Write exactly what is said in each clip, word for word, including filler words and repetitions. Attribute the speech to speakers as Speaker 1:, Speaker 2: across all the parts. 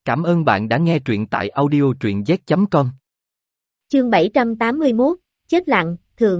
Speaker 1: Cảm ơn bạn đã nghe truyện tại audio truyện z chấm com.
Speaker 2: Chương bảy trăm tám mươi mốt, chết lặng, thường.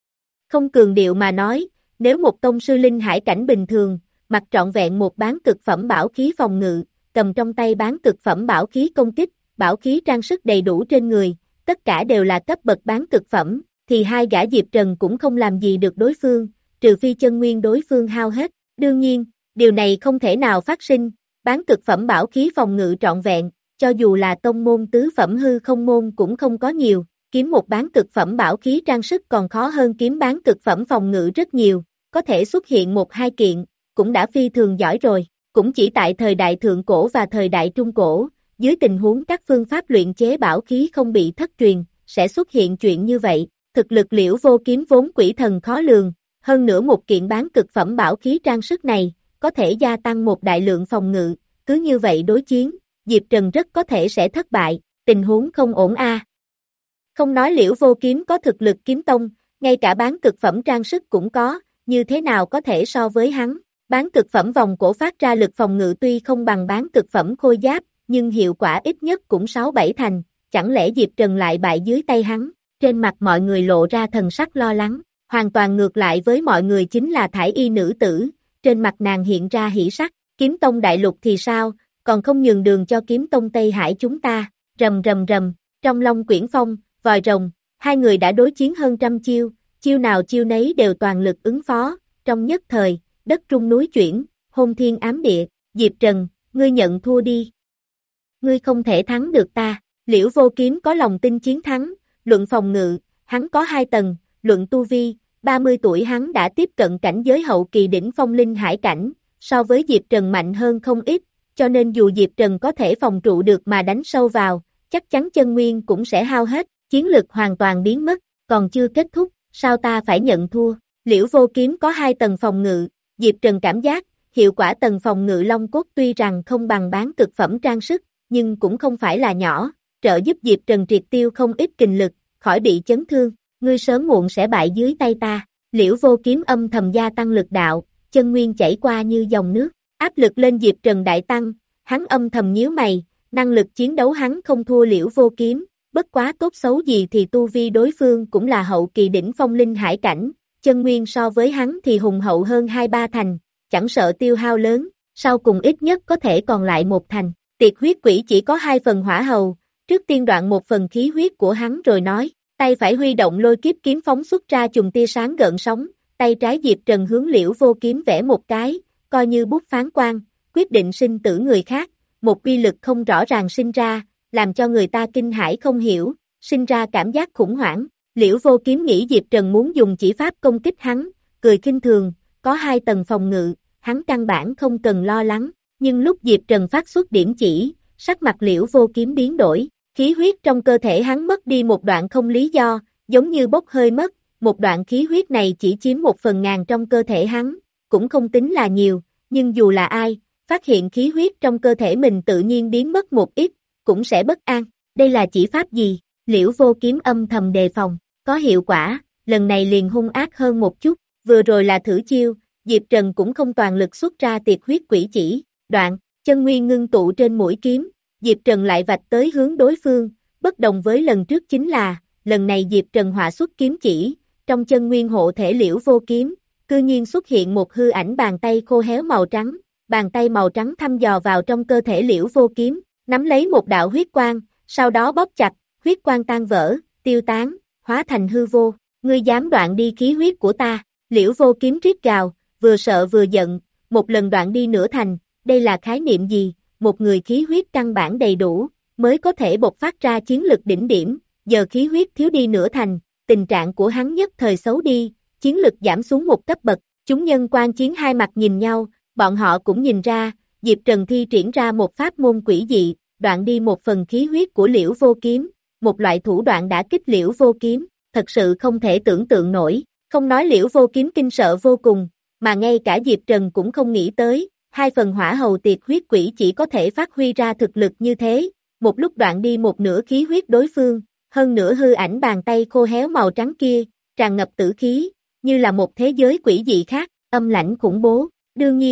Speaker 2: Không cường điệu mà nói, nếu một tông sư linh hải cảnh bình thường, mặc trọn vẹn một bán cực phẩm bảo khí phòng ngự, cầm trong tay bán cực phẩm bảo khí công kích, bảo khí trang sức đầy đủ trên người, tất cả đều là cấp bậc bán cực phẩm, thì hai gã Diệp Trần cũng không làm gì được đối phương, trừ phi chân nguyên đối phương hao hết. Đương nhiên, điều này không thể nào phát sinh, bán cực phẩm bảo khí phòng ngự trọn vẹn, cho dù là tông môn tứ phẩm hư không môn cũng không có nhiều, kiếm một bán cực phẩm bảo khí trang sức còn khó hơn kiếm bán cực phẩm phòng ngự rất nhiều, có thể xuất hiện một hai kiện, cũng đã phi thường giỏi rồi, cũng chỉ tại thời đại thượng cổ và thời đại trung cổ, dưới tình huống các phương pháp luyện chế bảo khí không bị thất truyền, sẽ xuất hiện chuyện như vậy, thực lực Liễu Vô Kiếm vốn quỷ thần khó lường, hơn nữa một kiện bán cực phẩm bảo khí trang sức này, có thể gia tăng một đại lượng phòng ngự, cứ như vậy đối chiến, Diệp Trần rất có thể sẽ thất bại, tình huống không ổn a. Không nói Liễu Vô Kiếm có thực lực kiếm tông, ngay cả bán cực phẩm trang sức cũng có, như thế nào có thể so với hắn, bán cực phẩm vòng cổ phát ra lực phòng ngự tuy không bằng bán cực phẩm khôi giáp, nhưng hiệu quả ít nhất cũng sáu bảy thành, chẳng lẽ Diệp Trần lại bại dưới tay hắn, trên mặt mọi người lộ ra thần sắc lo lắng, hoàn toàn ngược lại với mọi người chính là thải y nữ tử, trên mặt nàng hiện ra hỉ sắc, kiếm tông đại lục thì sao, còn không nhường đường cho kiếm tông Tây Hải chúng ta, rầm rầm rầm, trong Long Quyển Phong, vòi rồng, hai người đã đối chiến hơn trăm chiêu, chiêu nào chiêu nấy đều toàn lực ứng phó, trong nhất thời, đất rung núi chuyển, hôn thiên ám địa, Diệp Trần, ngươi nhận thua đi. Ngươi không thể thắng được ta, Liễu Vô Kiếm có lòng tin chiến thắng, luận phòng ngự, hắn có hai tầng, luận tu vi, ba mươi tuổi hắn đã tiếp cận cảnh giới hậu kỳ đỉnh phong linh hải cảnh, so với Diệp Trần mạnh hơn không ít, cho nên dù Diệp Trần có thể phòng trụ được mà đánh sâu vào, chắc chắn chân nguyên cũng sẽ hao hết, chiến lực hoàn toàn biến mất, còn chưa kết thúc, sao ta phải nhận thua, Liễu Vô Kiếm có hai tầng phòng ngự, Diệp Trần cảm giác, hiệu quả tầng phòng ngự long cốt tuy rằng không bằng bán cực phẩm trang sức, nhưng cũng không phải là nhỏ, trợ giúp Diệp Trần triệt tiêu không ít kình lực, khỏi bị chấn thương, ngươi sớm muộn sẽ bại dưới tay ta, Liễu Vô Kiếm âm thầm gia tăng lực đạo, chân nguyên chảy qua như dòng nước, áp lực lên Diệp Trần đại tăng, hắn âm thầm nhíu mày, năng lực chiến đấu hắn không thua Liễu Vô Kiếm, bất quá tốt xấu gì thì tu vi đối phương cũng là hậu kỳ đỉnh phong linh hải cảnh, chân nguyên so với hắn thì hùng hậu hơn hai ba thành, chẳng sợ tiêu hao lớn, sau cùng ít nhất có thể còn lại một thành, tiệt huyết quỷ chỉ có hai phần hỏa hầu, trước tiên đoạn một phần khí huyết của hắn rồi nói, tay phải huy động lôi kiếp kiếm phóng xuất ra chùm tia sáng gợn sóng, tay trái Diệp Trần hướng Liễu Vô Kiếm vẽ một cái, coi như bút phán quan, quyết định sinh tử người khác, một uy lực không rõ ràng sinh ra, làm cho người ta kinh hãi không hiểu, sinh ra cảm giác khủng hoảng, Liễu Vô Kiếm nghĩ Diệp Trần muốn dùng chỉ pháp công kích hắn, cười khinh thường, có hai tầng phòng ngự, hắn căn bản không cần lo lắng, nhưng lúc Diệp Trần phát xuất điểm chỉ, sắc mặt Liễu Vô Kiếm biến đổi, khí huyết trong cơ thể hắn mất đi một đoạn không lý do, giống như bốc hơi mất, một đoạn khí huyết này chỉ chiếm một phần ngàn trong cơ thể hắn, cũng không tính là nhiều, nhưng dù là ai, phát hiện khí huyết trong cơ thể mình tự nhiên biến mất một ít, cũng sẽ bất an, đây là chỉ pháp gì, Liễu Vô Kiếm âm thầm đề phòng, có hiệu quả, lần này liền hung ác hơn một chút, vừa rồi là thử chiêu, Diệp Trần cũng không toàn lực xuất ra tiệt huyết quỷ chỉ, đoạn, chân nguyên ngưng tụ trên mũi kiếm, Diệp Trần lại vạch tới hướng đối phương, bất đồng với lần trước chính là, lần này Diệp Trần họa xuất kiếm chỉ, trong chân nguyên hộ thể Liễu Vô Kiếm, cư nhiên xuất hiện một hư ảnh bàn tay khô héo màu trắng, bàn tay màu trắng thăm dò vào trong cơ thể Liễu Vô Kiếm, nắm lấy một đạo huyết quang, sau đó bóp chặt, huyết quang tan vỡ, tiêu tán, hóa thành hư vô, ngươi dám đoạn đi khí huyết của ta, Liễu Vô Kiếm rít gào, vừa sợ vừa giận, một lần đoạn đi nửa thành, đây là khái niệm gì, một người khí huyết căn bản đầy đủ, mới có thể bộc phát ra chiến lực đỉnh điểm, giờ khí huyết thiếu đi nửa thành, tình trạng của hắn nhất thời xấu đi, chiến lực giảm xuống một cấp bậc, chúng nhân quan chiến hai mặt nhìn nhau, bọn họ cũng nhìn ra, Diệp Trần thi triển ra một pháp môn quỷ dị, đoạn đi một phần khí huyết của Liễu Vô Kiếm, một loại thủ đoạn đã kích Liễu Vô Kiếm, thật sự không thể tưởng tượng nổi, không nói Liễu Vô Kiếm kinh sợ vô cùng, mà ngay cả Diệp Trần cũng không nghĩ tới, hai phần hỏa hầu tiệt huyết quỷ chỉ có thể phát huy ra thực lực như thế, một lúc đoạn đi một nửa khí huyết đối phương, hơn nữa hư ảnh bàn tay khô héo màu trắng kia, tràn ngập tử khí, như là một thế giới quỷ dị khác, âm lãnh khủng bố, đương nhiên,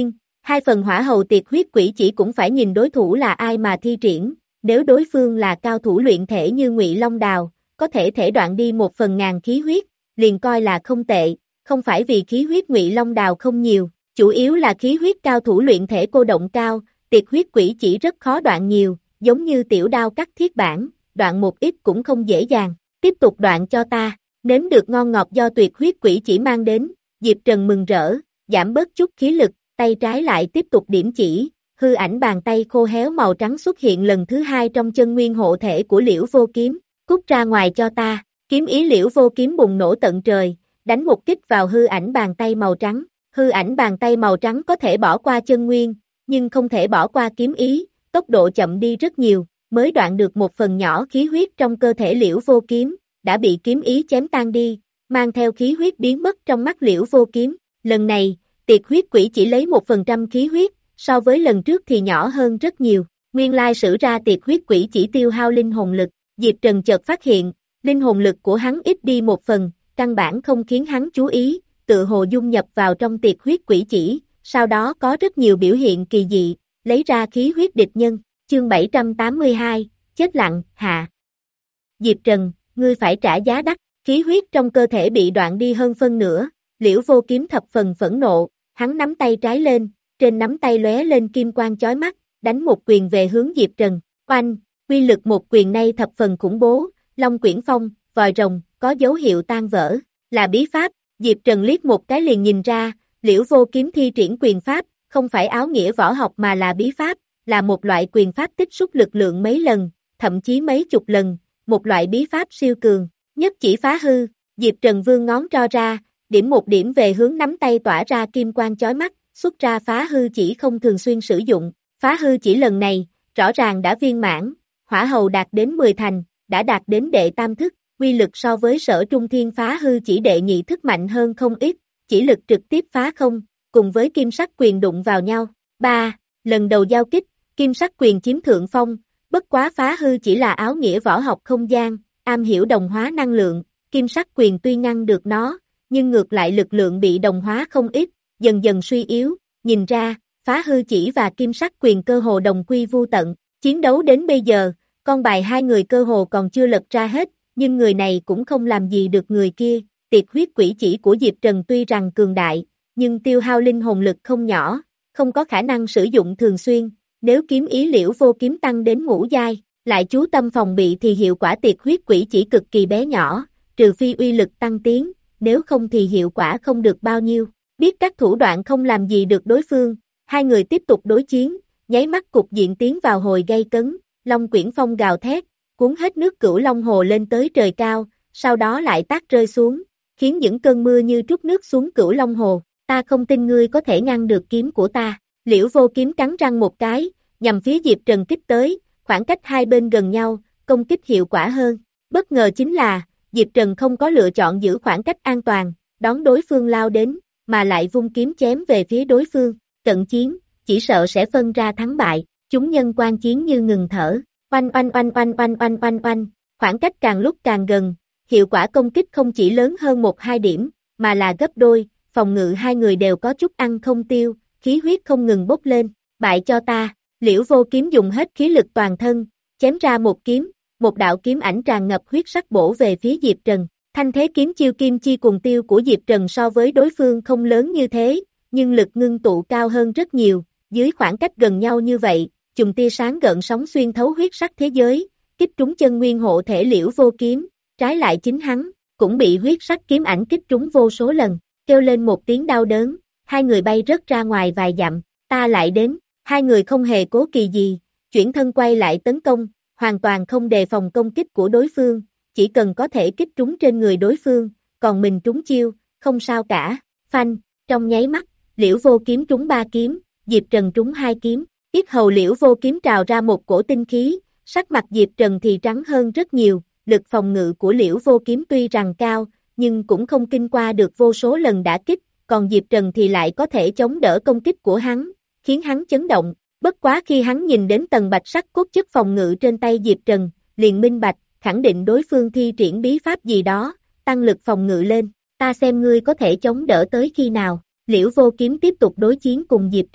Speaker 2: Hai phần hỏa hầu tiệt huyết quỷ chỉ cũng phải nhìn đối thủ là ai mà thi triển, nếu đối phương là cao thủ luyện thể như Ngụy Long Đào, có thể thể đoạn đi một phần ngàn khí huyết, liền coi là không tệ, không phải vì khí huyết Ngụy Long Đào không nhiều, chủ yếu là khí huyết cao thủ luyện thể cô động cao, tiệt huyết quỷ chỉ rất khó đoạn nhiều, giống như tiểu đao cắt thiết bản, đoạn một ít cũng không dễ dàng, tiếp tục đoạn cho ta, nếm được ngon ngọt do tuyệt huyết quỷ chỉ mang đến, Diệp Trần mừng rỡ, giảm bớt chút khí lực, tay trái lại tiếp tục điểm chỉ, hư ảnh bàn tay khô héo màu trắng xuất hiện lần thứ hai trong chân nguyên hộ thể của Liễu Vô Kiếm, cút ra ngoài cho ta, kiếm ý Liễu Vô Kiếm bùng nổ tận trời, đánh một kích vào hư ảnh bàn tay màu trắng, hư ảnh bàn tay màu trắng có thể bỏ qua chân nguyên, nhưng không thể bỏ qua kiếm ý, tốc độ chậm đi rất nhiều, mới đoạn được một phần nhỏ khí huyết trong cơ thể Liễu Vô Kiếm, đã bị kiếm ý chém tan đi, mang theo khí huyết biến mất trong mắt Liễu Vô Kiếm, lần này, tiệt huyết quỷ chỉ lấy một phần trăm khí huyết, so với lần trước thì nhỏ hơn rất nhiều, nguyên lai sử ra tiệt huyết quỷ chỉ tiêu hao linh hồn lực, Diệp Trần chợt phát hiện, linh hồn lực của hắn ít đi một phần, căn bản không khiến hắn chú ý, tự hồ dung nhập vào trong tiệt huyết quỷ chỉ, sau đó có rất nhiều biểu hiện kỳ dị, lấy ra khí huyết địch nhân, chương bảy trăm tám mươi hai, chết lặng, hạ. Diệp Trần, ngươi phải trả giá đắt, khí huyết trong cơ thể bị đoạn đi hơn phân nửa, Liễu Vô Kiếm thập phần phẫn nộ, hắn nắm tay trái lên, trên nắm tay lóe lên kim quang chói mắt, đánh một quyền về hướng Diệp Trần, oanh, quy lực một quyền này thập phần khủng bố, Long Quyển Phong, vòi rồng, có dấu hiệu tan vỡ, là bí pháp, Diệp Trần liếc một cái liền nhìn ra, Liễu Vô Kiếm thi triển quyền pháp, không phải áo nghĩa võ học mà là bí pháp, là một loại quyền pháp tích xúc lực lượng mấy lần, thậm chí mấy chục lần, một loại bí pháp siêu cường, nhất chỉ phá hư, Diệp Trần vươn ngón trỏ ra, điểm một điểm về hướng nắm tay tỏa ra kim quang chói mắt, xuất ra phá hư chỉ không thường xuyên sử dụng, phá hư chỉ lần này, rõ ràng đã viên mãn, hỏa hầu đạt đến mười thành, đã đạt đến đệ tam thức, quy lực so với Sở Trung Thiên phá hư chỉ đệ nhị thức mạnh hơn không ít, chỉ lực trực tiếp phá không, cùng với kim sắc quyền đụng vào nhau. ba. Lần đầu giao kích, kim sắc quyền chiếm thượng phong, bất quá phá hư chỉ là áo nghĩa võ học không gian, am hiểu đồng hóa năng lượng, kim sắc quyền tuy ngăn được nó, nhưng ngược lại lực lượng bị đồng hóa không ít, dần dần suy yếu, nhìn ra, phá hư chỉ và kim sắc quyền cơ hồ đồng quy vu tận, chiến đấu đến bây giờ, con bài hai người cơ hồ còn chưa lật ra hết, nhưng người này cũng không làm gì được người kia, tiệt huyết quỷ chỉ của Diệp Trần tuy rằng cường đại, nhưng tiêu hao linh hồn lực không nhỏ, không có khả năng sử dụng thường xuyên, nếu kiếm ý Liễu Vô Kiếm tăng đến ngũ giai, lại chú tâm phòng bị thì hiệu quả tiệt huyết quỷ chỉ cực kỳ bé nhỏ, trừ phi uy lực tăng tiến, nếu không thì hiệu quả không được bao nhiêu. Biết các thủ đoạn không làm gì được đối phương, hai người tiếp tục đối chiến, nháy mắt cục diện tiến vào hồi gây cấn, Long Quyển Phong gào thét, cuốn hết nước Cửu Long Hồ lên tới trời cao, sau đó lại tát rơi xuống, khiến những cơn mưa như trút nước xuống Cửu Long Hồ, ta không tin ngươi có thể ngăn được kiếm của ta, Liễu Vô Kiếm cắn răng một cái, nhằm phía Diệp Trần kích tới, khoảng cách hai bên gần nhau, công kích hiệu quả hơn, bất ngờ chính là, Diệp Trần không có lựa chọn giữ khoảng cách an toàn, đón đối phương lao đến, mà lại vung kiếm chém về phía đối phương, cận chiến, chỉ sợ sẽ phân ra thắng bại, chúng nhân quan chiến như ngừng thở, oanh oanh oanh oanh oanh oanh oanh oanh, khoảng cách càng lúc càng gần, hiệu quả công kích không chỉ lớn hơn một hai điểm, mà là gấp đôi, phòng ngự hai người đều có chút ăn không tiêu, khí huyết không ngừng bốc lên, bại cho ta, Liễu Vô Kiếm dùng hết khí lực toàn thân, chém ra một kiếm, một đạo kiếm ảnh tràn ngập huyết sắc bổ về phía Diệp Trần. Thanh thế kiếm chiêu kim chi cuồng tiêu của Diệp Trần so với đối phương không lớn như thế, nhưng lực ngưng tụ cao hơn rất nhiều, dưới khoảng cách gần nhau như vậy, chùm tia sáng gợn sóng xuyên thấu huyết sắc thế giới, kích trúng chân nguyên hộ thể Liễu Vô Kiếm, trái lại chính hắn, cũng bị huyết sắc kiếm ảnh kích trúng vô số lần, kêu lên một tiếng đau đớn, hai người bay rớt ra ngoài vài dặm, ta lại đến, hai người không hề cố kỳ gì, chuyển thân quay lại tấn công, hoàn toàn không đề phòng công kích của đối phương, chỉ cần có thể kích trúng trên người đối phương, còn mình trúng chiêu, không sao cả, phanh, trong nháy mắt, Liễu Vô Kiếm trúng ba kiếm, Diệp Trần trúng hai kiếm, yết hầu Liễu Vô Kiếm trào ra một cổ tinh khí, sắc mặt Diệp Trần thì trắng hơn rất nhiều, lực phòng ngự của Liễu Vô Kiếm tuy rằng cao, nhưng cũng không kinh qua được vô số lần đả kích, còn Diệp Trần thì lại có thể chống đỡ công kích của hắn, khiến hắn chấn động, bất quá khi hắn nhìn đến tầng bạch sắc cốt chất phòng ngự trên tay Diệp Trần, liền minh bạch, khẳng định đối phương thi triển bí pháp gì đó, tăng lực phòng ngự lên, ta xem ngươi có thể chống đỡ tới khi nào, Liễu Vô Kiếm tiếp tục đối chiến cùng Diệp Trần,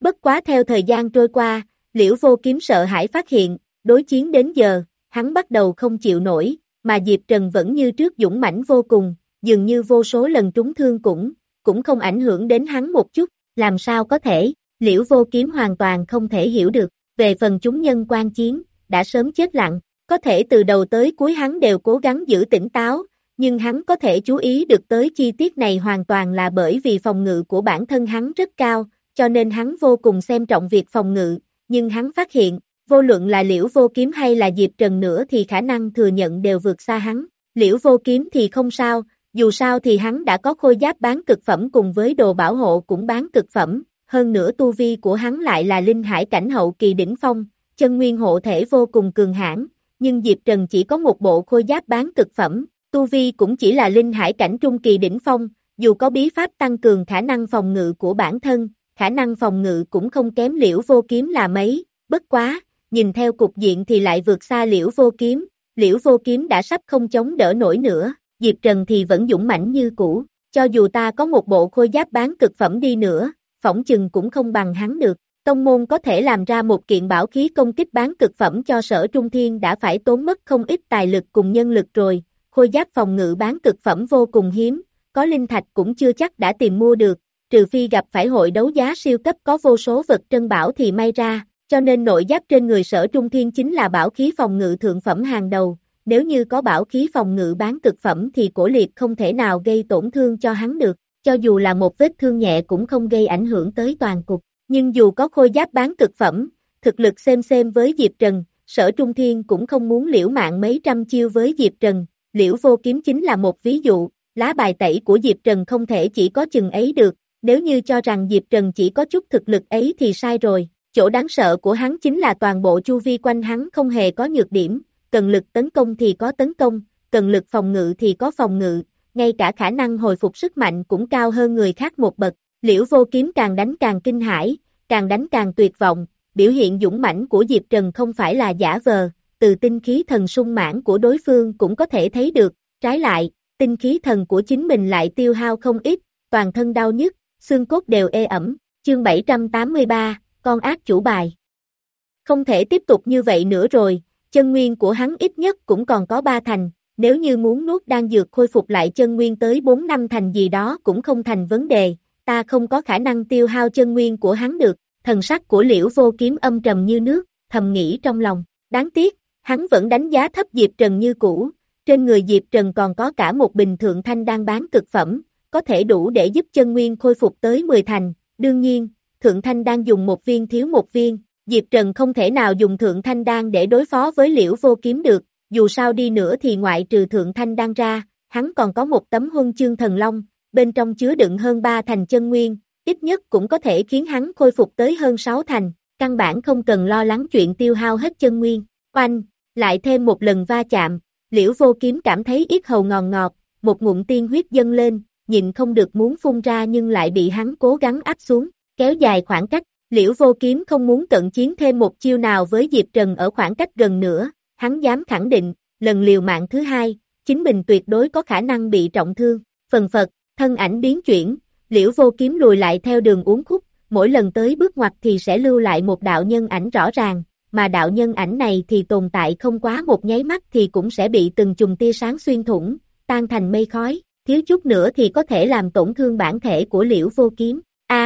Speaker 2: Bất quá theo thời gian trôi qua, Liễu Vô Kiếm sợ hãi phát hiện, đối chiến đến giờ, hắn bắt đầu không chịu nổi, mà Diệp Trần vẫn như trước dũng mãnh vô cùng, dường như vô số lần trúng thương cũng, cũng không ảnh hưởng đến hắn một chút, làm sao có thể, Liễu Vô Kiếm hoàn toàn không thể hiểu được, về phần chúng nhân quan chiến, đã sớm chết lặng, có thể từ đầu tới cuối hắn đều cố gắng giữ tỉnh táo, nhưng hắn có thể chú ý được tới chi tiết này hoàn toàn là bởi vì phòng ngự của bản thân hắn rất cao, cho nên hắn vô cùng xem trọng việc phòng ngự, nhưng hắn phát hiện, vô luận là Liễu Vô Kiếm hay là Diệp Trần nữa thì khả năng thừa nhận đều vượt xa hắn, Liễu Vô Kiếm thì không sao, dù sao thì hắn đã có khôi giáp bán cực phẩm cùng với đồ bảo hộ cũng bán cực phẩm, hơn nữa tu vi của hắn lại là linh hải cảnh hậu kỳ đỉnh phong, chân nguyên hộ thể vô cùng cường hãn, nhưng Diệp Trần chỉ có một bộ khôi giáp bán cực phẩm, tu vi cũng chỉ là linh hải cảnh trung kỳ đỉnh phong, dù có bí pháp tăng cường khả năng phòng ngự của bản thân, khả năng phòng ngự cũng không kém Liễu Vô Kiếm là mấy, bất quá, nhìn theo cục diện thì lại vượt xa Liễu Vô Kiếm, Liễu Vô Kiếm đã sắp không chống đỡ nổi nữa, Diệp Trần thì vẫn dũng mãnh như cũ, cho dù ta có một bộ khôi giáp bán cực phẩm đi nữa, phỏng chừng cũng không bằng hắn được. Tông môn có thể làm ra một kiện bảo khí công kích bán cực phẩm cho Sở Trung Thiên đã phải tốn mất không ít tài lực cùng nhân lực rồi, khôi giáp phòng ngự bán cực phẩm vô cùng hiếm, có linh thạch cũng chưa chắc đã tìm mua được, trừ phi gặp phải hội đấu giá siêu cấp có vô số vật trân bảo thì may ra, cho nên nội giáp trên người Sở Trung Thiên chính là bảo khí phòng ngự thượng phẩm hàng đầu, nếu như có bảo khí phòng ngự bán cực phẩm thì Cổ Liệt không thể nào gây tổn thương cho hắn được, cho dù là một vết thương nhẹ cũng không gây ảnh hưởng tới toàn cục. Nhưng dù có khôi giáp bán cực phẩm, thực lực xem xem với Diệp Trần, Sở Trung Thiên cũng không muốn liễu mạng mấy trăm chiêu với Diệp Trần, Liễu Vô Kiếm chính là một ví dụ, lá bài tẩy của Diệp Trần không thể chỉ có chừng ấy được, nếu như cho rằng Diệp Trần chỉ có chút thực lực ấy thì sai rồi, chỗ đáng sợ của hắn chính là toàn bộ chu vi quanh hắn không hề có nhược điểm, cần lực tấn công thì có tấn công, cần lực phòng ngự thì có phòng ngự, ngay cả khả năng hồi phục sức mạnh cũng cao hơn người khác một bậc. Liễu Vô Kiếm càng đánh càng kinh hãi, càng đánh càng tuyệt vọng, biểu hiện dũng mãnh của Diệp Trần không phải là giả vờ, từ tinh khí thần sung mãn của đối phương cũng có thể thấy được, trái lại, tinh khí thần của chính mình lại tiêu hao không ít, toàn thân đau nhức, xương cốt đều ê ẩm, chương bảy trăm tám mươi ba, con ác chủ bài. Không thể tiếp tục như vậy nữa rồi, chân nguyên của hắn ít nhất cũng còn có ba thành, nếu như muốn nuốt đan dược khôi phục lại chân nguyên tới bốn năm thành gì đó cũng không thành vấn đề. Ta không có khả năng tiêu hao chân nguyên của hắn được, thần sắc của Liễu Vô Kiếm âm trầm như nước, thầm nghĩ trong lòng, đáng tiếc, hắn vẫn đánh giá thấp Diệp Trần như cũ, trên người Diệp Trần còn có cả một bình thượng thanh đan bán cực phẩm, có thể đủ để giúp chân nguyên khôi phục tới mười thành, đương nhiên, thượng thanh đan dùng một viên thiếu một viên, Diệp Trần không thể nào dùng thượng thanh đan để đối phó với Liễu Vô Kiếm được, dù sao đi nữa thì ngoại trừ thượng thanh đan ra, hắn còn có một tấm huân chương thần long, bên trong chứa đựng hơn ba thành chân nguyên, ít nhất cũng có thể khiến hắn khôi phục tới hơn sáu thành, căn bản không cần lo lắng chuyện tiêu hao hết chân nguyên. Oanh, lại thêm một lần va chạm, Liễu Vô Kiếm cảm thấy yết hầu ngọt ngọt, một ngụm tiên huyết dâng lên, nhịn không được muốn phun ra nhưng lại bị hắn cố gắng áp xuống, kéo dài khoảng cách, Liễu Vô Kiếm không muốn cận chiến thêm một chiêu nào với Diệp Trần ở khoảng cách gần nữa, hắn dám khẳng định, lần liều mạng thứ hai, chính mình tuyệt đối có khả năng bị trọng thương, phần phật. Thân ảnh biến chuyển, Liễu Vô Kiếm lùi lại theo đường uốn khúc, mỗi lần tới bước ngoặt thì sẽ lưu lại một đạo nhân ảnh rõ ràng, mà đạo nhân ảnh này thì tồn tại không quá một nháy mắt thì cũng sẽ bị từng chùm tia sáng xuyên thủng, tan thành mây khói, thiếu chút nữa thì có thể làm tổn thương bản thể của Liễu Vô Kiếm. A,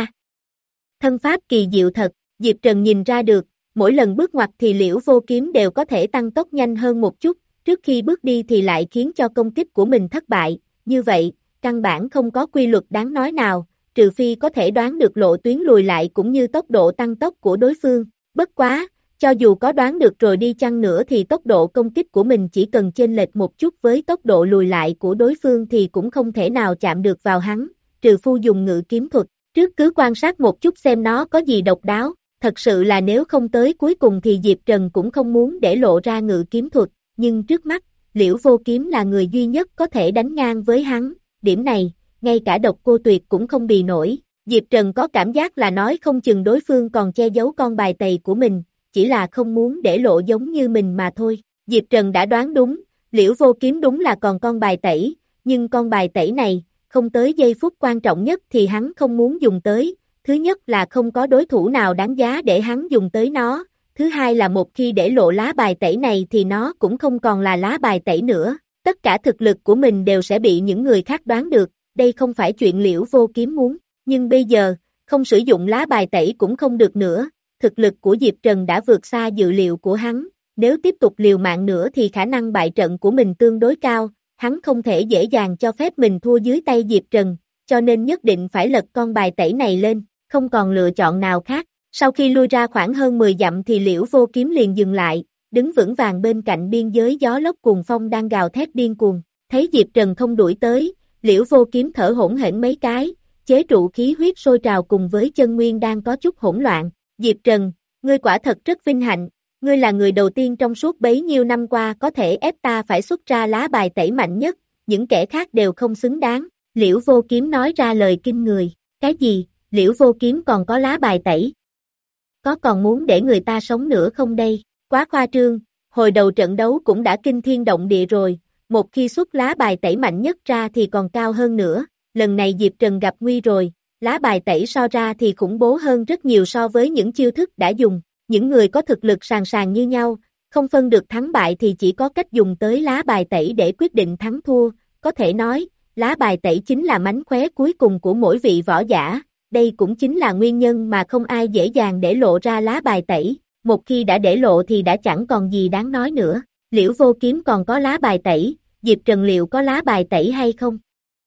Speaker 2: thân pháp kỳ diệu thật, Diệp Trần nhìn ra được, mỗi lần bước ngoặt thì Liễu Vô Kiếm đều có thể tăng tốc nhanh hơn một chút, trước khi bước đi thì lại khiến cho công kích của mình thất bại, như vậy, căn bản không có quy luật đáng nói nào, trừ phi có thể đoán được lộ tuyến lùi lại cũng như tốc độ tăng tốc của đối phương, bất quá, cho dù có đoán được rồi đi chăng nữa thì tốc độ công kích của mình chỉ cần chênh lệch một chút với tốc độ lùi lại của đối phương thì cũng không thể nào chạm được vào hắn, trừ phu dùng ngự kiếm thuật, trước cứ quan sát một chút xem nó có gì độc đáo, thật sự là nếu không tới cuối cùng thì Diệp Trần cũng không muốn để lộ ra ngự kiếm thuật, nhưng trước mắt, Liễu Vô Kiếm là người duy nhất có thể đánh ngang với hắn. Điểm này, ngay cả Độc Cô Tuyệt cũng không bì nổi, Diệp Trần có cảm giác là nói không chừng đối phương còn che giấu con bài tẩy của mình, chỉ là không muốn để lộ giống như mình mà thôi. Diệp Trần đã đoán đúng, Liễu Vô Kiếm đúng là còn con bài tẩy, nhưng con bài tẩy này, không tới giây phút quan trọng nhất thì hắn không muốn dùng tới, Thứ nhất là không có đối thủ nào đáng giá để hắn dùng tới nó, thứ hai là một khi để lộ lá bài tẩy này thì nó cũng không còn là lá bài tẩy nữa, tất cả thực lực của mình đều sẽ bị những người khác đoán được, đây không phải chuyện Liễu Vô Kiếm muốn, nhưng bây giờ, không sử dụng lá bài tẩy cũng không được nữa, thực lực của Diệp Trần đã vượt xa dự liệu của hắn, nếu tiếp tục liều mạng nữa thì khả năng bại trận của mình tương đối cao, hắn không thể dễ dàng cho phép mình thua dưới tay Diệp Trần, cho nên nhất định phải lật con bài tẩy này lên, không còn lựa chọn nào khác. Sau khi lui ra khoảng hơn mười dặm thì Liễu Vô Kiếm liền dừng lại, đứng vững vàng bên cạnh biên giới gió lốc cuồng phong đang gào thét điên cuồng, thấy Diệp Trần không đuổi tới, Liễu Vô Kiếm thở hổn hển mấy cái, chế trụ khí huyết sôi trào cùng với chân nguyên đang có chút hỗn loạn, Diệp Trần, ngươi quả thật rất vinh hạnh, ngươi là người đầu tiên trong suốt bấy nhiêu năm qua có thể ép ta phải xuất ra lá bài tẩy mạnh nhất, những kẻ khác đều không xứng đáng, Liễu Vô Kiếm nói ra lời kinh người, cái gì, Liễu Vô Kiếm còn có lá bài tẩy? Có còn muốn để người ta sống nữa không đây? Quá khoa trương, hồi đầu trận đấu cũng đã kinh thiên động địa rồi, một khi xuất lá bài tẩy mạnh nhất ra thì còn cao hơn nữa, lần này Diệp Trần gặp nguy rồi, lá bài tẩy so ra thì khủng bố hơn rất nhiều so với những chiêu thức đã dùng, những người có thực lực sàn sàn như nhau, không phân được thắng bại thì chỉ có cách dùng tới lá bài tẩy để quyết định thắng thua, có thể nói, lá bài tẩy chính là mánh khóe cuối cùng của mỗi vị võ giả. Đây cũng chính là nguyên nhân mà không ai dễ dàng để lộ ra lá bài tẩy, một khi đã để lộ thì đã chẳng còn gì đáng nói nữa. Liễu Vô Kiếm còn có lá bài tẩy, Diệp Trần liệu có lá bài tẩy hay không?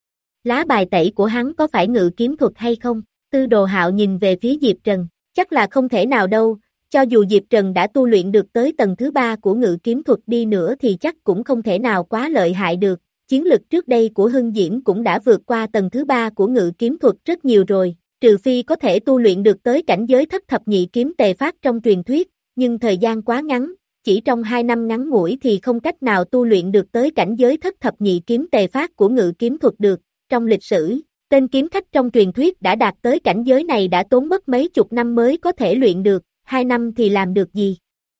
Speaker 2: Lá bài tẩy của hắn có phải ngự kiếm thuật hay không? Tư Đồ Hạo nhìn về phía Diệp Trần, chắc là không thể nào đâu, cho dù Diệp Trần đã tu luyện được tới tầng thứ ba của ngự kiếm thuật đi nữa thì chắc cũng không thể nào quá lợi hại được, chiến lực trước đây của Hưng Diễm cũng đã vượt qua tầng thứ ba của ngự kiếm thuật rất nhiều rồi. Trừ phi có thể tu luyện được tới cảnh giới thất thập nhị kiếm tề phát trong truyền thuyết, nhưng thời gian quá ngắn, chỉ trong hai năm ngắn ngủi thì không cách nào tu luyện được tới cảnh giới thất thập nhị kiếm tề phát của ngự kiếm thuật được. Trong lịch sử, tên kiếm khách trong truyền thuyết đã đạt tới cảnh giới này đã tốn mất mấy chục năm mới có thể luyện được, hai năm thì làm được gì?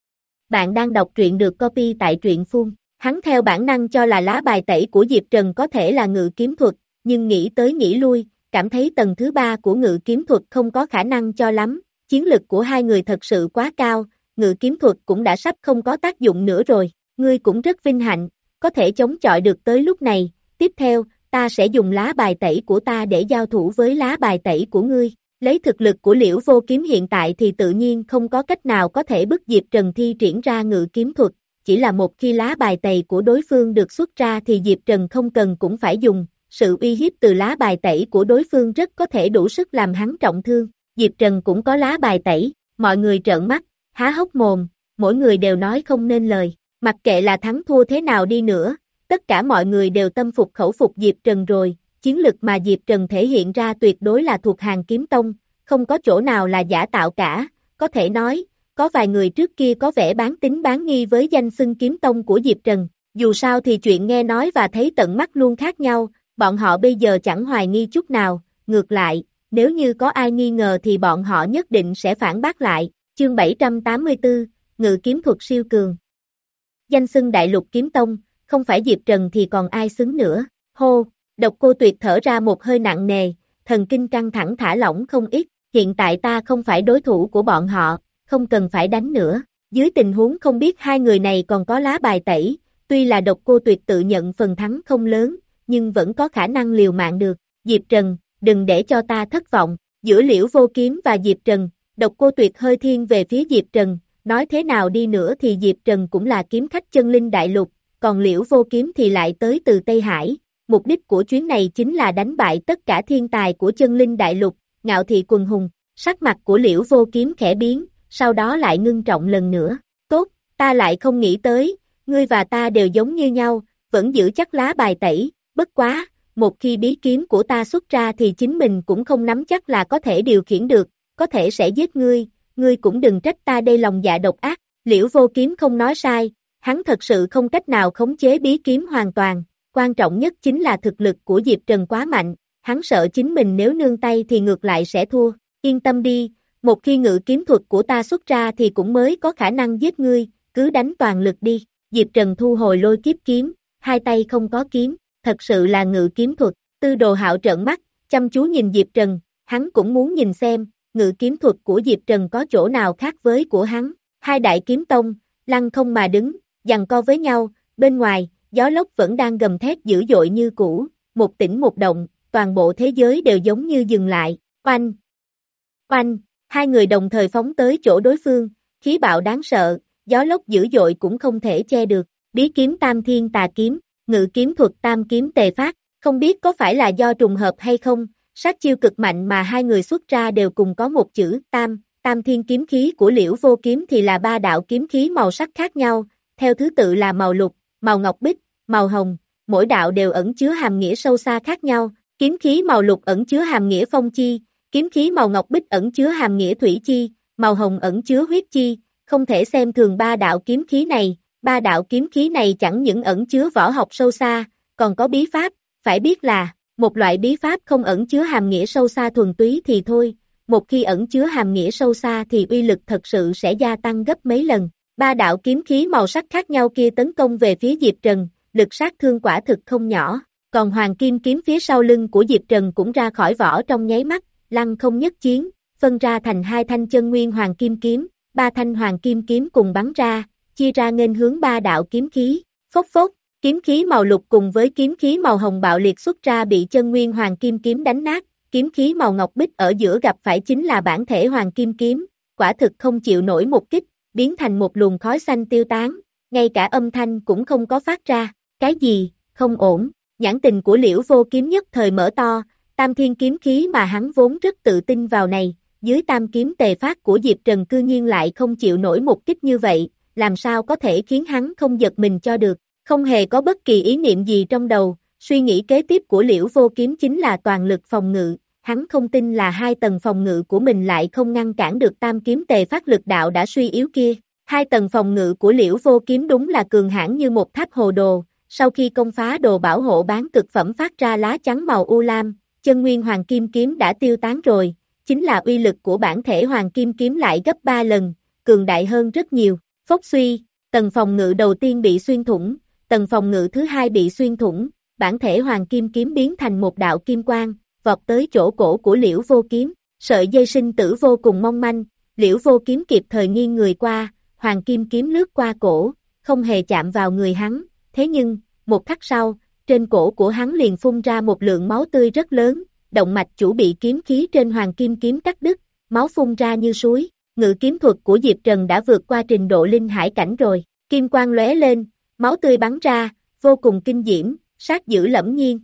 Speaker 2: Bạn đang đọc truyện được copy tại truyện phun. Hắn theo bản năng cho là lá bài tẩy của Diệp Trần có thể là ngự kiếm thuật, nhưng nghĩ tới nghĩ lui, cảm thấy tầng thứ ba của ngự kiếm thuật không có khả năng cho lắm, chiến lực của hai người thật sự quá cao, ngự kiếm thuật cũng đã sắp không có tác dụng nữa rồi, ngươi cũng rất vinh hạnh, có thể chống chọi được tới lúc này, tiếp theo, ta sẽ dùng lá bài tẩy của ta để giao thủ với lá bài tẩy của ngươi, lấy thực lực của Liễu Vô Kiếm hiện tại thì tự nhiên không có cách nào có thể bức Diệp Trần thi triển ra ngự kiếm thuật, chỉ là một khi lá bài tẩy của đối phương được xuất ra thì Diệp Trần không cần cũng phải dùng. Sự uy hiếp từ lá bài tẩy của đối phương rất có thể đủ sức làm hắn trọng thương, Diệp Trần cũng có lá bài tẩy, mọi người trợn mắt, há hốc mồm, mỗi người đều nói không nên lời, mặc kệ là thắng thua thế nào đi nữa, tất cả mọi người đều tâm phục khẩu phục Diệp Trần rồi, chiến lực mà Diệp Trần thể hiện ra tuyệt đối là thuộc hàng kiếm tông, không có chỗ nào là giả tạo cả, có thể nói, có vài người trước kia có vẻ bán tín bán nghi với danh xưng kiếm tông của Diệp Trần, dù sao thì chuyện nghe nói và thấy tận mắt luôn khác nhau. Bọn họ bây giờ chẳng hoài nghi chút nào, ngược lại, nếu như có ai nghi ngờ thì bọn họ nhất định sẽ phản bác lại, chương bảy trăm tám mươi tư, ngự kiếm thuật siêu cường. Danh xưng Đại Lục Kiếm Tông, không phải Diệp Trần thì còn ai xứng nữa, hô, Độc Cô Tuyệt thở ra một hơi nặng nề, thần kinh căng thẳng thả lỏng không ít, hiện tại ta không phải đối thủ của bọn họ, không cần phải đánh nữa, dưới tình huống không biết hai người này còn có lá bài tẩy, tuy là Độc Cô Tuyệt tự nhận phần thắng không lớn, nhưng vẫn có khả năng liều mạng được, Diệp Trần, đừng để cho ta thất vọng, giữa Liễu Vô Kiếm và Diệp Trần, Độc Cô Tuyệt hơi thiên về phía Diệp Trần, nói thế nào đi nữa thì Diệp Trần cũng là kiếm khách chân linh đại lục, còn Liễu Vô Kiếm thì lại tới từ Tây Hải, mục đích của chuyến này chính là đánh bại tất cả thiên tài của chân linh đại lục, Ngạo Thị Quần Hùng, sắc mặt của Liễu Vô Kiếm khẽ biến, sau đó lại ngưng trọng lần nữa, tốt, ta lại không nghĩ tới, ngươi và ta đều giống như nhau, vẫn giữ chắc lá bài tẩy. Bất quá, một khi bí kiếm của ta xuất ra thì chính mình cũng không nắm chắc là có thể điều khiển được, có thể sẽ giết ngươi, ngươi cũng đừng trách ta đây lòng dạ độc ác, Liễu Vô Kiếm không nói sai, hắn thật sự không cách nào khống chế bí kiếm hoàn toàn, quan trọng nhất chính là thực lực của Diệp Trần quá mạnh, hắn sợ chính mình nếu nương tay thì ngược lại sẽ thua, yên tâm đi, một khi ngự kiếm thuật của ta xuất ra thì cũng mới có khả năng giết ngươi, cứ đánh toàn lực đi, Diệp Trần thu hồi lôi kiếp kiếm, hai tay không có kiếm. Thật sự là ngự kiếm thuật, Tư Đồ Hạo trợn mắt, chăm chú nhìn Diệp Trần, hắn cũng muốn nhìn xem, ngự kiếm thuật của Diệp Trần có chỗ nào khác với của hắn. Hai đại kiếm tông, lăng không mà đứng, giằng co với nhau, bên ngoài, gió lốc vẫn đang gầm thét dữ dội như cũ, một tỉnh một động, toàn bộ thế giới đều giống như dừng lại, oanh, oanh, hai người đồng thời phóng tới chỗ đối phương, khí bạo đáng sợ, gió lốc dữ dội cũng không thể che được, bí kiếm tam thiên tà kiếm, ngự kiếm thuật tam kiếm tề phát, không biết có phải là do trùng hợp hay không, sát chiêu cực mạnh mà hai người xuất ra đều cùng có một chữ tam, tam thiên kiếm khí của Liễu Vô Kiếm thì là ba đạo kiếm khí màu sắc khác nhau, theo thứ tự là màu lục, màu ngọc bích, màu hồng, mỗi đạo đều ẩn chứa hàm nghĩa sâu xa khác nhau, kiếm khí màu lục ẩn chứa hàm nghĩa phong chi, kiếm khí màu ngọc bích ẩn chứa hàm nghĩa thủy chi, màu hồng ẩn chứa huyết chi, không thể xem thường ba đạo kiếm khí này, ba đạo kiếm khí này chẳng những ẩn chứa võ học sâu xa, còn có bí pháp, phải biết là, một loại bí pháp không ẩn chứa hàm nghĩa sâu xa thuần túy thì thôi, một khi ẩn chứa hàm nghĩa sâu xa thì uy lực thật sự sẽ gia tăng gấp mấy lần. Ba đạo kiếm khí màu sắc khác nhau kia tấn công về phía Diệp Trần, lực sát thương quả thực không nhỏ, còn hoàng kim kiếm phía sau lưng của Diệp Trần cũng ra khỏi vỏ trong nháy mắt, lăng không nhất chiến, phân ra thành hai thanh chân nguyên hoàng kim kiếm, ba thanh hoàng kim kiếm cùng bắn ra, chia ra nghênh hướng ba đạo kiếm khí, phốc phốc, kiếm khí màu lục cùng với kiếm khí màu hồng bạo liệt xuất ra bị chân nguyên hoàng kim kiếm đánh nát, kiếm khí màu ngọc bích ở giữa gặp phải chính là bản thể hoàng kim kiếm, quả thực không chịu nổi một kích, biến thành một luồng khói xanh tiêu tán, ngay cả âm thanh cũng không có phát ra, cái gì, không ổn, nhãn tình của Liễu Vô Kiếm nhất thời mở to, tam thiên kiếm khí mà hắn vốn rất tự tin vào này, dưới tam kiếm tề phát của Diệp Trần cư nhiên lại không chịu nổi một kích như vậy, làm sao có thể khiến hắn không giật mình cho được, không hề có bất kỳ ý niệm gì trong đầu, suy nghĩ kế tiếp của Liễu Vô Kiếm chính là toàn lực phòng ngự, hắn không tin là hai tầng phòng ngự của mình lại không ngăn cản được tam kiếm tề phát lực đạo đã suy yếu kia, hai tầng phòng ngự của Liễu Vô Kiếm đúng là cường hãn như một tháp hồ đồ, sau khi công phá đồ bảo hộ bán cực phẩm phát ra lá trắng màu u lam, chân nguyên hoàng kim kiếm đã tiêu tán rồi, chính là uy lực của bản thể hoàng kim kiếm lại gấp ba lần, cường đại hơn rất nhiều, phốc suy, tầng phòng ngự đầu tiên bị xuyên thủng, tầng phòng ngự thứ hai bị xuyên thủng, bản thể hoàng kim kiếm biến thành một đạo kim quang, vọt tới chỗ cổ của Liễu Vô Kiếm, sợi dây sinh tử vô cùng mong manh, Liễu Vô Kiếm kịp thời nghiêng người qua, hoàng kim kiếm lướt qua cổ, không hề chạm vào người hắn, thế nhưng, một khắc sau, trên cổ của hắn liền phun ra một lượng máu tươi rất lớn, động mạch chủ bị kiếm khí trên hoàng kim kiếm cắt đứt, máu phun ra như suối, ngự kiếm thuật của Diệp Trần đã vượt qua trình độ linh hải cảnh rồi, kim quang lóe lên, máu tươi bắn ra, vô cùng kinh diễm, sát dữ lẫm nhiên.